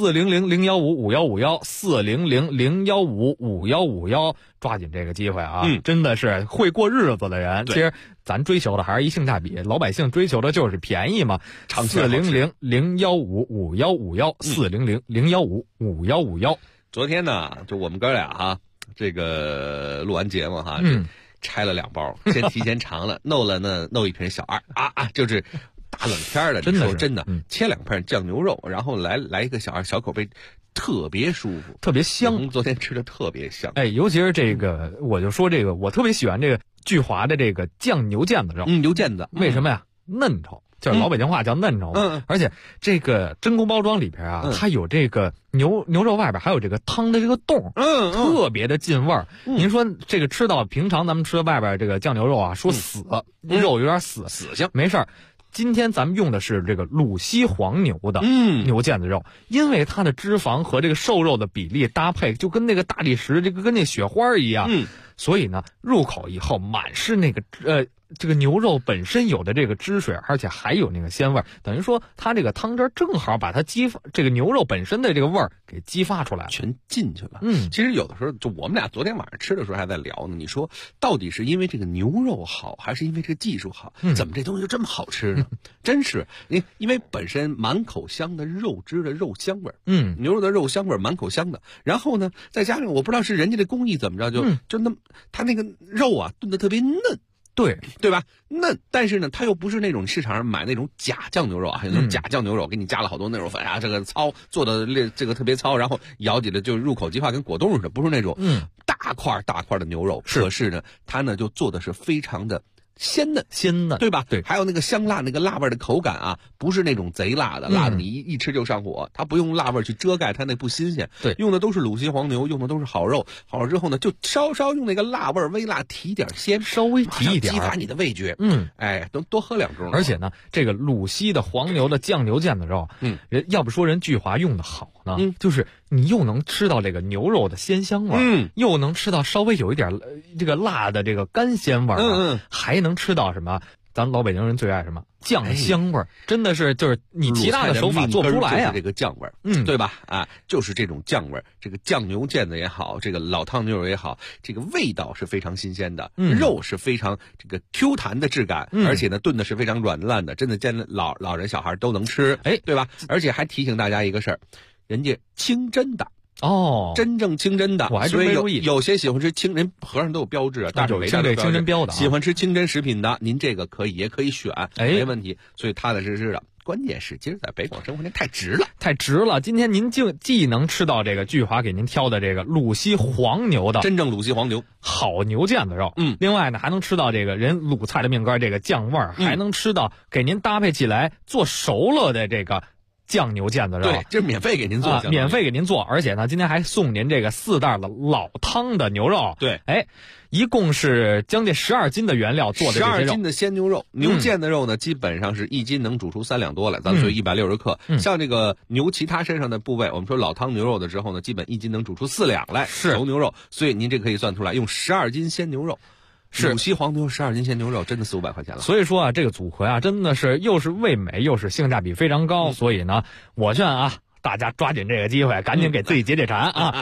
400-015-5151，400-015-5151，抓紧这个机会啊！真的是会过日子的人，其实咱追求的还是一性价比，老百姓追求的就是便宜嘛。400-015-5151，400-015-5151。 昨天呢，就我们哥俩哈，这个录完节目哈，拆了2包，先提前尝了，弄一瓶小2就是大冷天的，真的，切2片酱牛肉，然后来一个小2小口杯，特别舒服， 特别香。 昨天吃的特别香， 尤其是这个，我就说这个，我特别喜欢这个聚华的这个酱牛腱子肉， 牛腱子， 为什么呀？嫩稠。就是老北京话叫嫩稠，而且这个真空包装里边啊，它有这个牛肉外边还有这个汤的这个洞，特别的进味儿。您说这个吃到平常咱们吃外边这个酱牛肉啊，说死，肉有点死性，没事儿。今天咱们用的是这个鲁西黄牛的牛腱子肉，因为它的脂肪和这个瘦肉的比例搭配，就跟那个大理石这个跟那雪花一样，所以呢，入口以后满是那个这个牛肉本身有的这个汁水，而且还有那个鲜味，等于说它这个汤汁正好把它这个牛肉本身的这个味儿给激发出来， 全进去了。其实有的时候就我们俩昨天晚上吃的时候还在聊呢，你说到底是因为这个牛肉好，还是因为这个技术好？怎么这东西就这么好吃呢？真是因为本身满口香的肉汁的肉香味，牛肉的肉香味满口香的，然后呢再加上我不知道是人家的工艺怎么着，就那它那个肉啊炖得特别嫩。对吧？嫩，但是呢，它又不是那种市场上买那种假酱牛肉啊，有那种假酱牛肉，给你加了好多内肉粉啊，这个糙做的这个特别糙，然后咬起来就入口即化，跟果冻似的，不是那种大块的牛肉。可是呢，它呢就做的是非常的鲜嫩，对吧？ 对， 还有那个香辣那个辣味的口感啊，不是那种贼辣的，辣的你一吃就上火。它不用辣味去遮盖它那不新鲜， 对， 用的都是鲁西黄牛，用的都是好肉。好了之后呢，就稍稍用那个辣味微辣提点鲜， 稍微提一点， 激发你的味觉。多喝2盅。 而且呢，这个鲁西的黄牛的酱牛腱子肉，人要不说人聚华用的好呢，就是你又能吃到这个牛肉的鲜香味，又能吃到稍微有一点这个辣的这个干鲜味，还能吃到什么？咱老北京人最爱什么酱香味儿，真的是就是你其他的手法做不出来呀。 这个酱味儿，对吧？就是这种酱味儿，这个酱牛腱子也好，这个老汤牛肉也好，这个味道是非常新鲜的，肉是非常这个 Q 弹的质感，而且呢炖的是非常软烂的，真的见老人小孩都能吃，对吧？而且还提醒大家一个事儿，人家清真的。真正清真的， 我还真没注意。 有些喜欢吃人和尚都有标志啊，大手围上清真标的， 喜欢吃清真食品的，您这个也可以选，没问题。所以踏踏实实的，关键是今儿在北广生活间太值了。今天您既能吃到这个聚华给您挑的这个鲁西黄牛的真正鲁西黄牛好牛腱子肉，另外呢还能吃到这个人鲁菜的命根这个酱味儿，还能吃到给您搭配起来做熟了的这个酱牛腱子肉， 对，这是免费给您做， 免费给您做，而且呢，今天还送您这个4袋的老汤的牛肉， 对， 一共是将近12斤的原料做的这些肉，12 斤的鲜牛肉，牛腱子肉呢，基本上是1斤能煮出3两多来，咱们说160克，像这个牛其他身上的部位，我们说老汤牛肉的时候呢，基本1斤能煮出4两来，熟牛肉，所以您这可以算出来，用12斤鲜牛肉。鲁西黄牛12斤鲜牛肉真的400-500块钱了， 所以说啊，这个组合啊，真的是又是味美又是性价比非常高，所以呢，我劝啊，大家抓紧这个机会，赶紧给自己解馋啊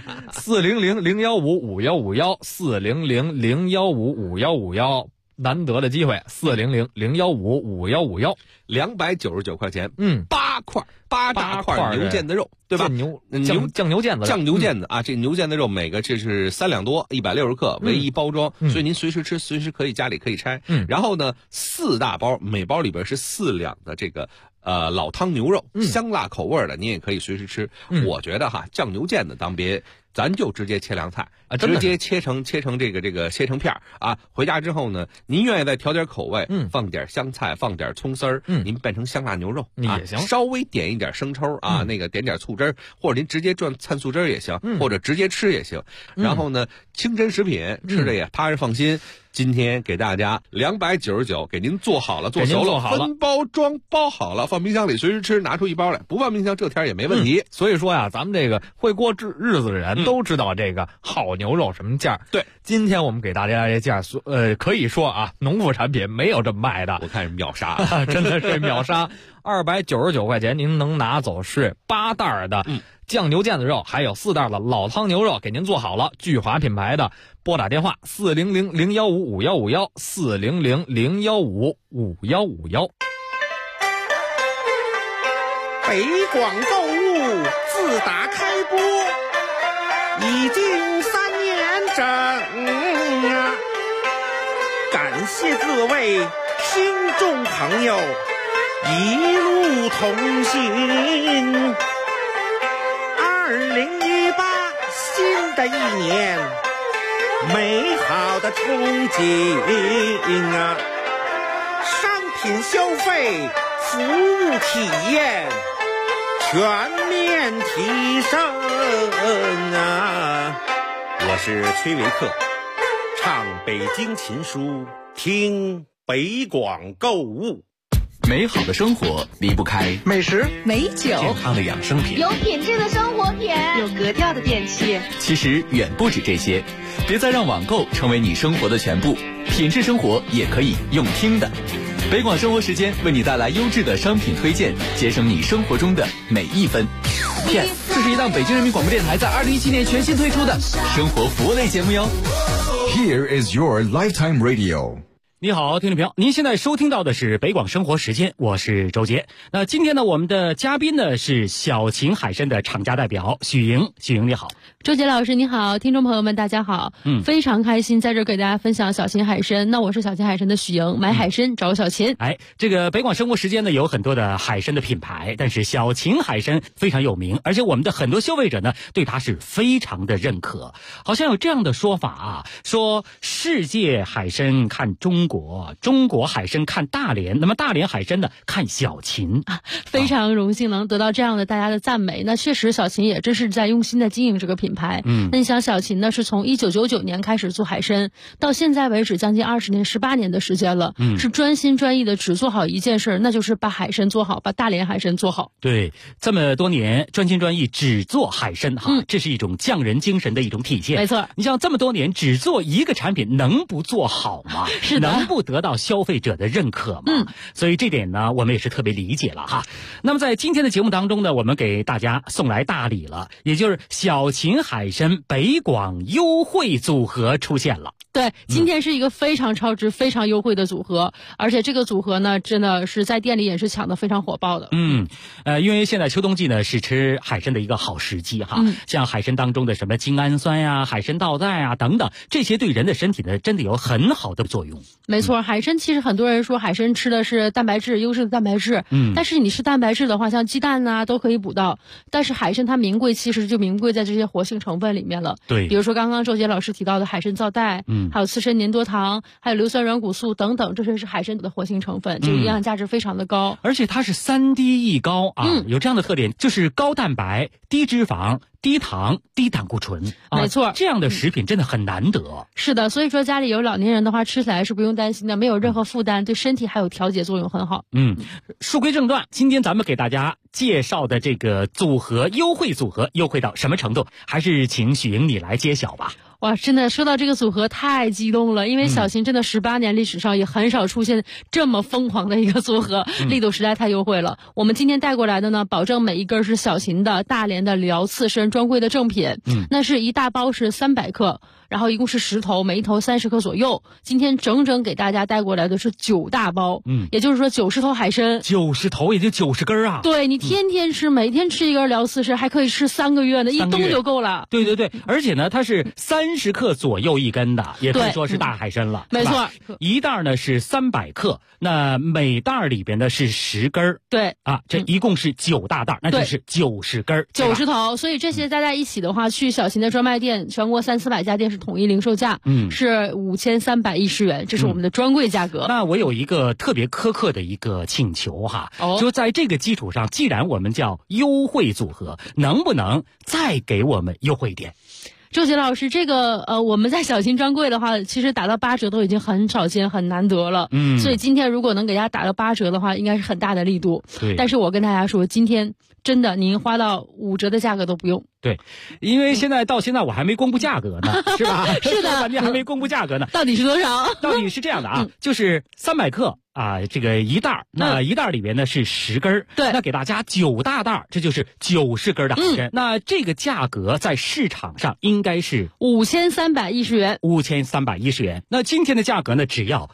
！400-015-5151，400-015-5151，难得的机会，400-015-5151，299块钱，8大块牛腱子肉，对吧？酱牛腱子啊，这牛腱子肉每个这是3两多，160克为一包装，所以您随时吃，随时可以家里可以拆。然后呢，4大包，每包里边是4两的这个老汤牛肉，香辣口味的，您也可以随时吃。我觉得哈，酱牛腱子当别咱就直接切凉菜啊， 直接切成切成片儿啊。回家之后呢，您愿意再调点口味，放点香菜，放点葱丝儿，您变成香辣牛肉也行， 稍微点一点生抽啊，点点醋汁儿，或者您直接转灿醋汁儿也行，或者直接吃也行。然后呢，清真食品吃着也踏实放心。今天给大家299，给您做好了，做熟了，分包装包好了，放冰箱里随时吃，拿出一包来，不放冰箱这天也没问题。 所以说呀，咱们这个会过日子的人都知道这个好牛肉什么价。 对， 今天我们给大家这价，可以说啊，农副产品没有这么卖的。 我看是秒杀， 真的是秒杀，299块钱您能拿走是8袋的酱牛腱子肉，还有4袋的老汤牛肉，给您做好了，聚华品牌的。拨打电话400-015-5151，400-015-5151。 北广购物自打开播已经3年整啊！感谢各位听众朋友一路同行。2018新的一年，美好的憧憬啊！商品消费，服务体验全面提升啊！我是崔维克，唱北京琴书，听北广购物。 美好的生活离不开美食、美酒、 健康的养生品， 有品质的生活品， 有格调的电器。 其实远不止这些，别再让网购成为你生活的全部，品质生活也可以用听的。北广生活时间为你带来优质的商品推荐，节省你生活中的每一分。Yes， 这是一档北京人民广播电台在2017年全新推出的生活服务类节目哟。 Here is your lifetime radio。 你好，听众朋友，您现在收听到的是北广生活时间，我是周杰。那今天呢，我们的嘉宾呢是小秦海参的厂家代表许莹。许莹你好。 周杰老师你好，听众朋友们大家好。非常开心在这给大家分享小秦海参。那我是小秦海参的许莹，买海参找小秦。 这个北广生活时间呢有很多的海参的品牌，但是小秦海参非常有名，而且我们的很多消费者呢对它是非常的认可。好像有这样的说法啊，说世界海参看中国，中国海参看大连，那么大连海参呢看小秦啊。非常荣幸能得到这样的大家的赞美。那确实小秦也真是在用心的经营这个品牌。那你想小秦呢是从1999年开始做海参，到现在为止将近20年18年的时间了，是专心专意的只做好一件事，那就是把海参做好，把大连海参做好。 对，这么多年专心专意只做海参哈，这是一种匠人精神的一种体现。 没错， 你像这么多年只做一个产品，能不做好吗？ 是的， 能不得到消费者的认可吗？所以这点呢我们也是特别理解了哈。那么在今天的节目当中呢，我们给大家送来大礼了，也就是小秦海参北广优惠组合出现了。 对，今天是一个非常超值、非常优惠的组合，而且这个组合呢，真的是在店里也是抢得非常火爆的。 因为现在秋冬季呢是吃海参的一个好时机哈。像海参当中的什么精氨酸呀、海参皂苷啊等等，这些对人的身体呢真的有很好的作用。 没错，海参其实很多人说海参吃的是蛋白质，优质的蛋白质。但是你吃蛋白质的话，像鸡蛋啊都可以补到，但是海参它名贵，其实就名贵在这些活性成分里面了。 对， 比如说刚刚周杰老师提到的海参皂苷，还有刺参粘多糖，还有硫酸软骨素等等，这些是海参的活性成分，这个营养价值非常的高， 而且它是3低一高啊，有这样的特点，就是高蛋白、低脂肪、低糖、低胆固醇。 没错， 这样的食品真的很难得。 是的，所以说家里有老年人的话，吃起来是不用担心的，没有任何负担，对身体还有调节作用很好。 书归正传，今天咱们给大家介绍的这个组合优惠组合优惠到什么程度，还是请许莹你来揭晓吧。 哇，真的说到这个组合太激动了，因为小秦真的18年历史上也很少出现这么疯狂的一个组合，力度实在太优惠了。我们今天带过来的呢，保证每一根是小秦的大连的辽刺参专柜的正品，那是一大包是300克， 然后一共是10头，每一头30克左右。今天整整给大家带过来的是9大包，也就是说90头海参 ，90头也就90根啊。 对，你天天吃，每天吃一根聊40，还可以吃3个月呢，一冬就够了。 对对对，而且呢，它是30克左右一根的，也可以说是大海参了。 没错， 一袋呢是300克，那每袋里边呢是10根。 对啊，这一共是9大袋，那就是90根 ，90头。所以这些加在一起的话，去小秦的专卖店，全国300-400家店是统一零售价，是5310元，这是我们的专柜价格。 那我有一个特别苛刻的一个请求哈，就在这个基础上，既然我们叫优惠组合，能不能再给我们优惠一点？ 周杰老师，这个我们在小秦专柜的话，其实打到8折都已经很少见、很难得了。所以今天如果能给大家打到8折的话，应该是很大的力度。 对。 但是我跟大家说，今天真的您花到5折的价格都不用。 对，因为到现在我还没公布价格呢，是吧？ 是的， 半天还没公布价格呢。 到底是多少？ 到底是这样的啊，就是300克啊，这个一袋，那一袋里边呢是10根， 对， 那给大家9大袋，这就是90根的海参。那这个价格在市场上应该是 5310元 ，5310元。那今天的价格呢，只要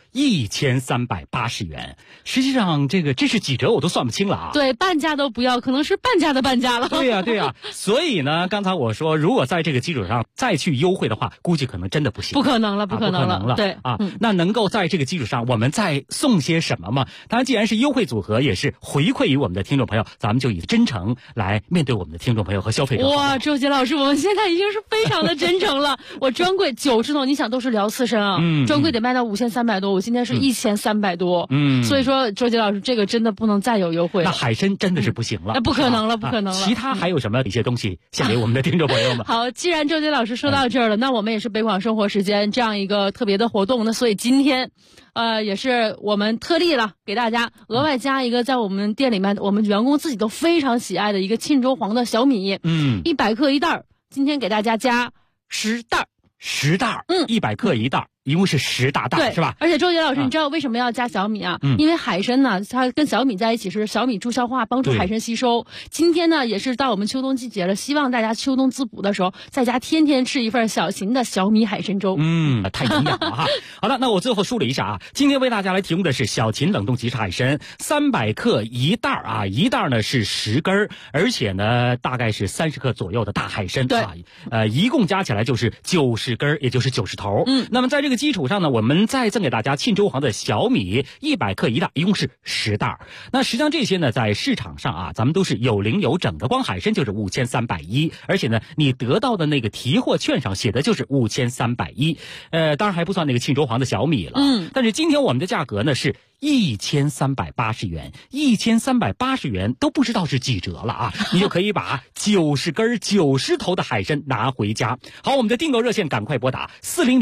1380元。实际上，这是几折我都算不清了啊。 对，半价都不要，可能是半价的半价了。 对呀，对呀。所以呢，刚才我说，如果在这个基础上再去优惠的话，估计可能真的不行。 不可能了， 不可能了。 对啊，那能够在这个基础上，我们再送些什么吗？当然，既然是优惠组合，也是回馈于我们的听众朋友，咱们就以真诚来面对我们的听众朋友和消费者。 哇，周杰老师，我们现在已经是非常的真诚了。我专柜90头，你想都是聊刺身啊，专柜得卖到5300多，我今天是1300多。所以说，周杰老师，这个真的不能再有优惠了。 那海参真的是不行了， 那不可能了，不可能了。 其他还有什么一些东西献给我们的听众朋友们？ 好，既然周杰老师说到这儿了，那我们也是北广生活时间这样一个特别的活动，那所以今天，也是我们特例了，给大家额外加一个在我们店里面我们员工自己都非常喜爱的一个沁州黄的小米，100克一袋，今天给大家加10袋 ，10袋，100克一袋。一共是10大袋，是吧？ 而且周杰老师，你知道为什么要加小米啊？因为海参呢，它跟小米在一起是小米助消化，帮助海参吸收。今天呢，也是到我们秋冬季节了，希望大家秋冬滋补的时候，在家天天吃一份小秦的小米海参粥。 太营养了哈。好了，那我最后梳理一下啊，今天为大家来提供的是小秦冷冻即食海参，300克一袋啊，一袋呢是10根，而且呢大概是30克左右的大海参， 对， 一共加起来就是90根，也就是90头。那么在这个基础上呢，我们再赠给大家沁州黄的小米100克一袋，一共是10袋。那实际上这些呢，在市场上啊，咱们都是有零有整的，光海参就是5310，而且呢，你得到的那个提货券上写的就是5310，当然还不算那个沁州黄的小米了。但是今天我们的价格呢是1380元，1380元都不知道是几折了啊！你就可以把90根90头的海参拿回家。好，我们的订购热线赶快拨打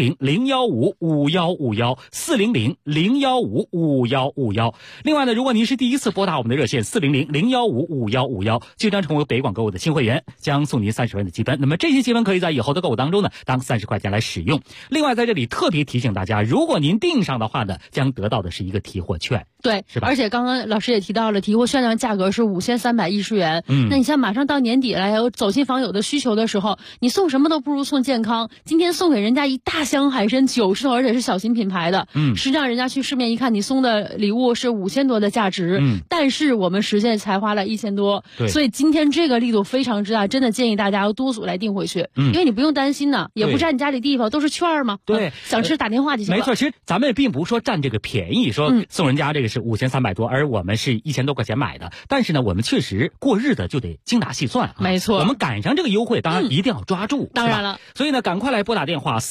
400-015-5151，400-015-5151。另外呢，如果您是第一次拨打我们的热线400-015-5151，就将成为北广购物的新会员，将送您30元的积分。那么这些积分可以在以后的购物当中呢，当30块钱来使用。另外在这里特别提醒大家，如果您订上的话呢，将得到的是一个提货券。 对， 是吧？ 而且刚刚老师也提到了，提货券的价格是5310元。那你像马上到年底了，有走亲访友的需求的时候，你送什么都不如送健康。今天送给人家一大箱海参90头，而且是小秦品牌的。实际上人家去市面一看，你送的礼物是5000多的价值，但是我们实际才花了1000多。所以今天这个力度非常之大，真的建议大家要多组来订回去，因为你不用担心呢，也不占你家里地方，都是券嘛。 对， 想吃打电话就行了。 没错，其实咱们也并不是说占这个便宜，说送人家这个是5300多，而我们是1000多块钱买的。但是呢，我们确实过日子就得精打细算啊。 没错， 我们赶上这个优惠，当然一定要抓住。 当然了， 所以呢，赶快来拨打电话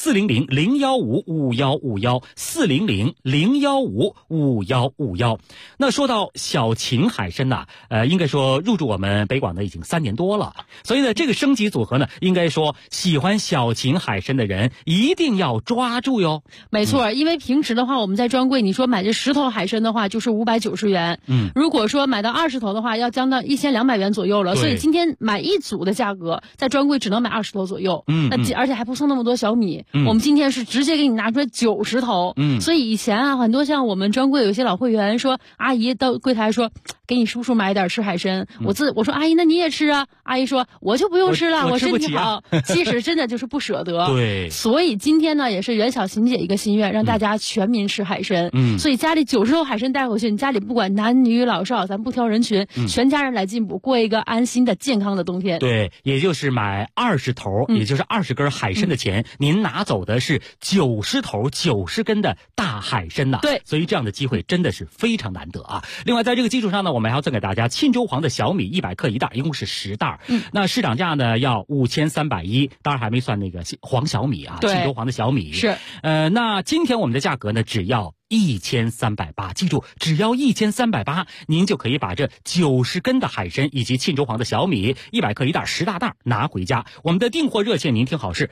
400-015-5151，400-015-5151。那说到小秦海参呐，应该说入驻我们北广的已经3年多了。所以呢，这个升级组合呢，应该说喜欢小秦海参的人一定要抓住哟。 没错，因为平时的话，我们在专柜，你说买这10头海海参的话就是590元。如果说买到20头的话，要将到1200元左右了。所以今天买一组的价格，在专柜只能买20头左右。而且还不送那么多小米。我们今天是直接给你拿出来90头。所以以前啊，很多像我们专柜有些老会员说，阿姨到柜台说，给你叔叔买点吃海参。我说阿姨，那你也吃啊？阿姨说我就不用吃了，我身体好。其实真的就是不舍得。 对。 所以今天呢，也是袁小琴姐一个心愿，让大家全民吃海参。所以家里90头海参带回去，你家里不管男女老少，咱不挑人群，全家人来进补，过一个安心的健康的冬天。 对，也就是买20头，也就是20根海参的钱，您拿走的是90头90根的大海参呐。 对， 所以这样的机会真的是非常难得啊。另外在这个基础上呢，我们还要赠给大家沁州黄的小米100克一袋，一共是10袋。那市场价呢要5310，当然还没算那个黄小米啊，沁州黄的小米是。 那今天我们的价格呢只要1380，记住，只要1380，您就可以把这90根的海参以及沁州黄的小米100克一袋10大袋拿回家。我们的订货热线您听好是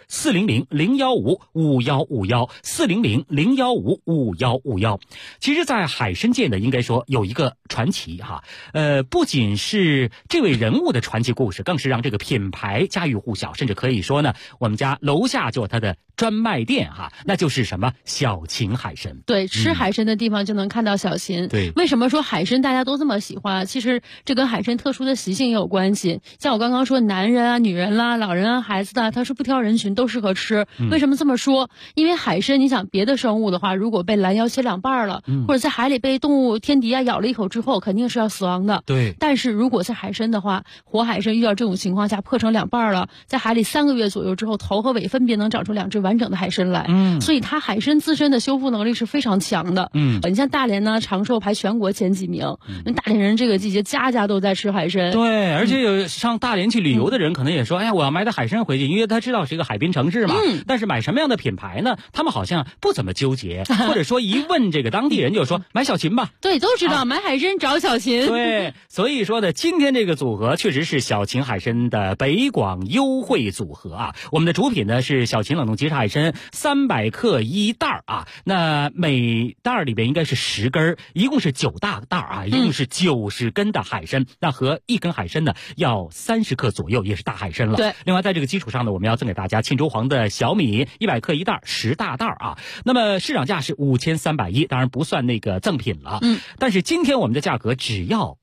400-015-5151，400-015-5151。其实在海参界呢，应该说有一个传奇哈，不仅是这位人物的传奇故事，更是让这个品牌家喻户晓，甚至可以说呢，我们家楼下就有它的专卖店哈，那就是什么小秦海参。 对，吃海参的地方就能看到小秦。 对， 为什么说海参大家都这么喜欢？其实这跟海参特殊的习性也有关系。像我刚刚说，男人啊、女人啦、老人啊、孩子的，他是不挑人群，都适合吃。为什么这么说？因为海参，你想别的生物的话，如果被拦腰切2半了，或者在海里被动物天敌啊咬了一口之后，肯定是要死亡的。 对。 但是如果在海参的话，活海参遇到这种情况下破成2半了，在海里3个月左右之后，头和尾分别能长出2只完整的海参来。所以它海参自身的修复能力是非常强的。你像大连呢，长寿排全国前几名。大连人这个季节家家都在吃海参。 对，而且有上大连去旅游的人可能也说，哎呀，我要买点海参回去，因为他知道是一个海滨城市嘛。但是买什么样的品牌呢？他们好像不怎么纠结，或者说一问这个当地人就说买小秦吧。 对，都知道买海参找小秦。 对，所以说呢，今天这个组合确实是小秦海参的北广优惠组合啊。我们的主品呢是小秦冷冻即食海参300克一袋啊，那每袋里边应该是10根，一共是9大袋啊，一共是90根的海参。那和1根海参呢要30克左右，也是大海参了。 对。 另外在这个基础上呢，我们要赠给大家沁州黄的小米100克一袋10大袋啊。那么市场价是5310，当然不算那个赠品了。但是今天我们的价格只要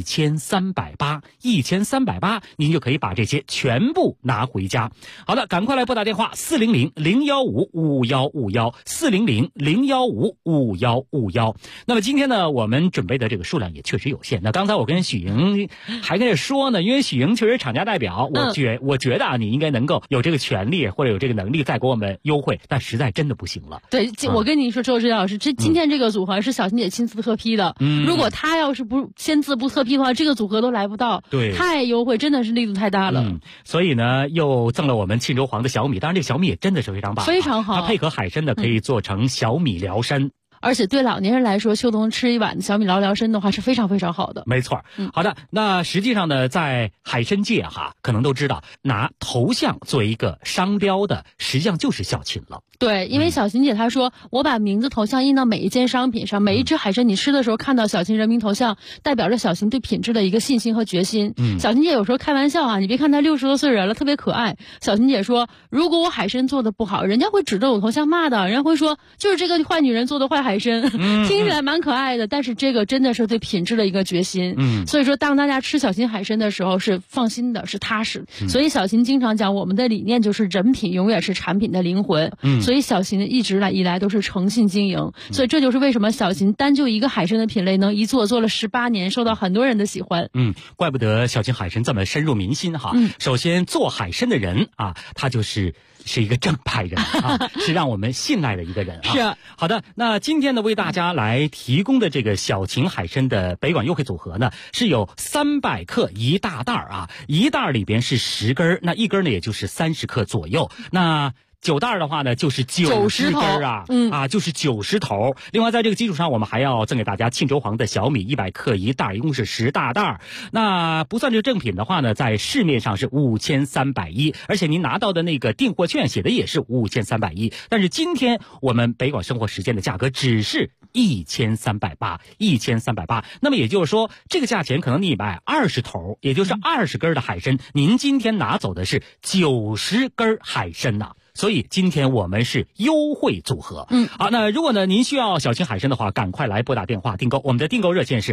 1380，1380，您就可以把这些全部拿回家。好的，赶快来拨打电话400-015-5151，400-015-5151。那么今天呢，我们准备的这个数量也确实有限。那刚才我跟许莹还跟着说呢，因为许莹确实厂家代表，我觉得啊，你应该能够有这个权利或者有这个能力再给我们优惠，但实在真的不行了。 对，我跟你说，周指导老师，今天这个组合是小秦姐亲自特批的。如果她要是不签字不特批的话，这个组合都来不到。 对， 太优惠，真的是力度太大了。 所以呢，又赠了我们沁州黄的小米，当然这个小米也真的是非常棒， 非常好。 它配合海参的可以做成小米辽参。 而且对老年人来说，秋冬吃一碗小米辽参的话是非常非常好的。 没错。好的，那实际上呢，在海参界哈，可能都知道拿头像作为一个商标的，实际上就是小秦了。 对，因为小秦姐她说，我把名字头像印到每一件商品上，每一只海参你吃的时候看到小秦人民头像，代表着小秦对品质的一个信心和决心。小秦姐有时候开玩笑啊，你别看她60多岁人了，特别可爱。小秦姐说，如果我海参做的不好，人家会指着我头像骂的，人家会说就是这个坏女人做的坏海参。听起来蛮可爱的，但是这个真的是对品质的一个决心。所以说当大家吃小秦海参的时候是放心的，是踏实。所以小秦经常讲，我们的理念就是人品永远是产品的灵魂。所以小秦一直以来都是诚信经营。所以这就是为什么小秦单就一个海参的品类能一做了18年，受到很多人的喜欢。 怪不得小秦海参这么深入民心哈。首先做海参的人啊，他是一个正派人啊，是让我们信赖的一个人啊。 是。 好的，那今天呢为大家来提供的这个小秦海参的北广优惠组合呢，是有300克一大袋啊，一袋里边是10根，那一根呢也就是30克左右。那 9袋的话呢，就是90根啊，就是90头。另外，在这个基础上，我们还要赠给大家庆州黄的小米100克1袋，一共是10大袋。那不算这个正品的话呢，在市面上是5310，而且您拿到的那个订货券写的也是5310。但是今天我们北广生活时间的价格只是1380，1380。那么也就是说，这个价钱可能你买20头，也就是20根的海参，您今天拿走的是90根海参呐。所以今天我们是优惠组合。好，那如果呢您需要小青海参的话，赶快来拨打电话订购。我们的订购热线是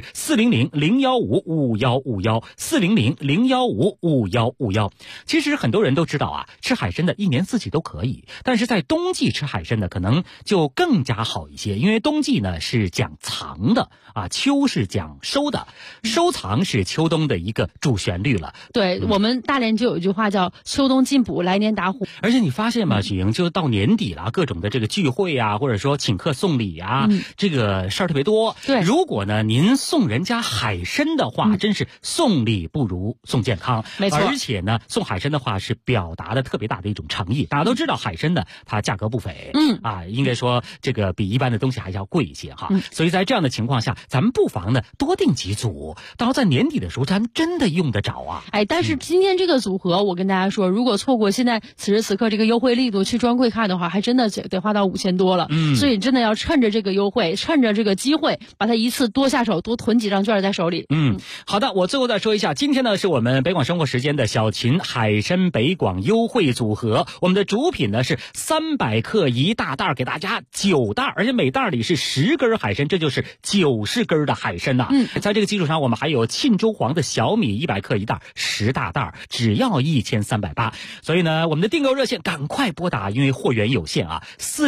400-015-5151，400-015-5151。其实很多人都知道啊，吃海参的一年四季都可以，但是在冬季吃海参呢，可能就更加好一些，因为冬季呢是讲藏的啊，秋是讲收的，收藏是秋冬的一个主旋律了。 对，我们大连就有一句话叫秋冬进补，来年打虎。 而且你发现吗，许莹，就到年底了，各种的这个聚会啊，或者说请客送礼啊，这个事儿特别多。 对， 如果呢您送人家海参的话，真是送礼不如送健康。 没错， 而且呢送海参的话是表达的特别大的一种诚意。大家都知道海参呢它价格不菲，应该说这个比一般的东西还要贵一些哈。所以在这样的情况下，咱们不妨呢多订几组，到在年底的时候咱们真的用得着啊。 但是今天这个组合，我跟大家说，如果错过现在此时此刻这个优惠力度去专柜看的话，还真的得花到5000多了。所以真的要趁着这个优惠，趁着这个机会，把它一次多下手，多囤几张券在手里。 好的，我最后再说一下，今天呢是我们北广生活时间的小秦海参北广优惠组合，我们的主品呢是300克1大袋，给大家9袋，而且每袋里是10根海参，这就是90根的海参呐。在这个基础上，我们还有沁州黄的小米100克1袋10大袋，只要1380。所以呢，我们的订购热线赶快拨打，因为货源有限啊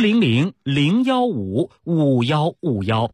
，400-015-5151。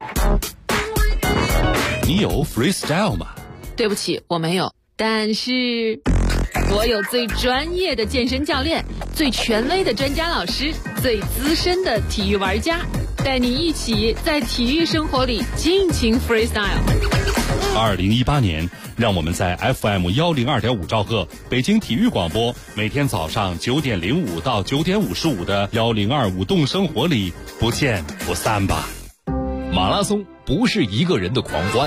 你有 freestyle 吗？ 对不起，我没有，但是我有最专业的健身教练，最权威的专家老师，最资深的体育玩家，带你一起在体育生活里尽情 freestyle。 2018年，让我们在 FM 102.5兆赫北京体育广播，每天早上9点05到9点55的102舞动生活里不见不散吧。 马拉松不是一个人的狂欢，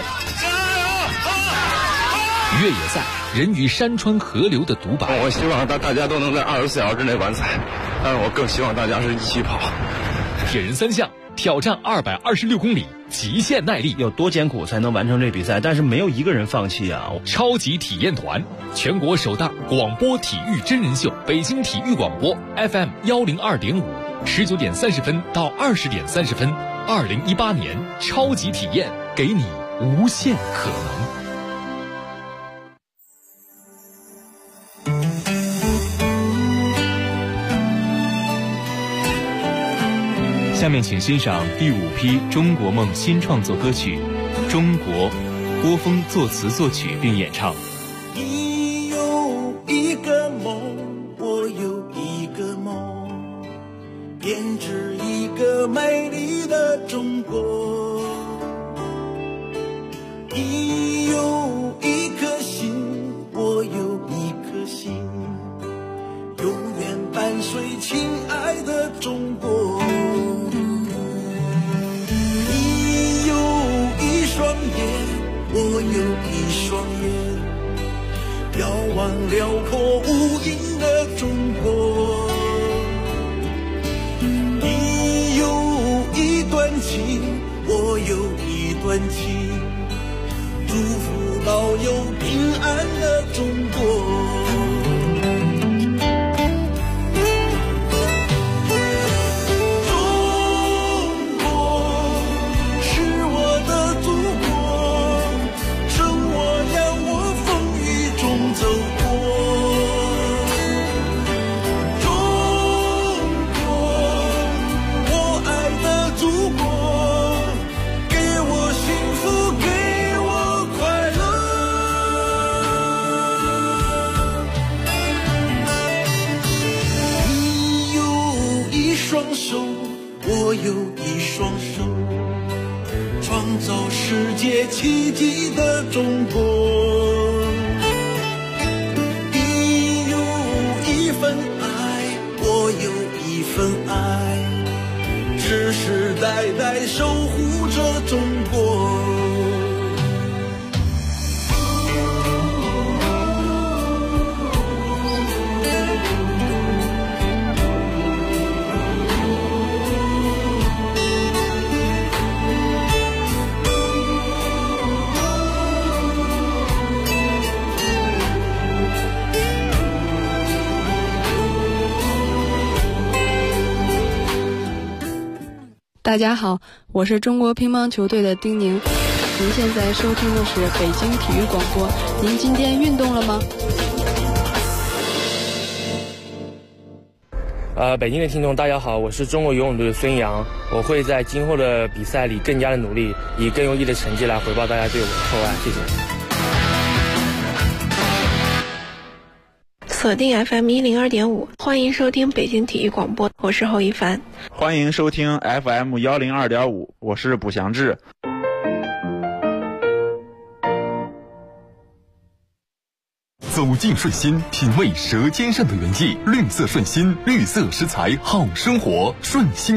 越野赛人与山川河流的独白。 我希望大家都能在24小时之内完赛，但是我更希望大家是一起跑。 铁人3项挑战226公里，极限耐力， 有多艰苦才能完成这比赛？但是没有一个人放弃啊！ 超级体验团，全国首档广播体育真人秀，北京体育广播 FM 102.5，19点30分到20点30分，2018年超级体验，给你无限可能。 下面请欣赏第5批中国梦新创作歌曲《中国》，郭峰作词作曲并演唱。 你有一个梦，我有一个梦，编织一个美丽的中国。你有一颗心，我有一颗心，永远伴随亲爱的中国。我有一双眼，遥望辽阔无垠的中国。你有一段情，我有一段情，祝福老有平安的中国。我有一双手，创造世界奇迹的中国。你有一份爱，我有一份世代代守护着中国。 大家好，我是中国乒乓球队的丁宁。您现在收听的是北京体育广播。您今天运动了吗？ 北京的听众大家好，我是中国游泳队的孙杨，我会在今后的比赛里更加的努力，以更优异的成绩来回报大家对我的厚爱，谢谢。 锁定 FM102.5， 欢迎收听北京体育广播，我是侯一凡。 欢迎收听 FM102.5， 我是卜祥志。 走进顺心，品味舌尖上的原意。绿色顺心，绿色食材好生活，顺心。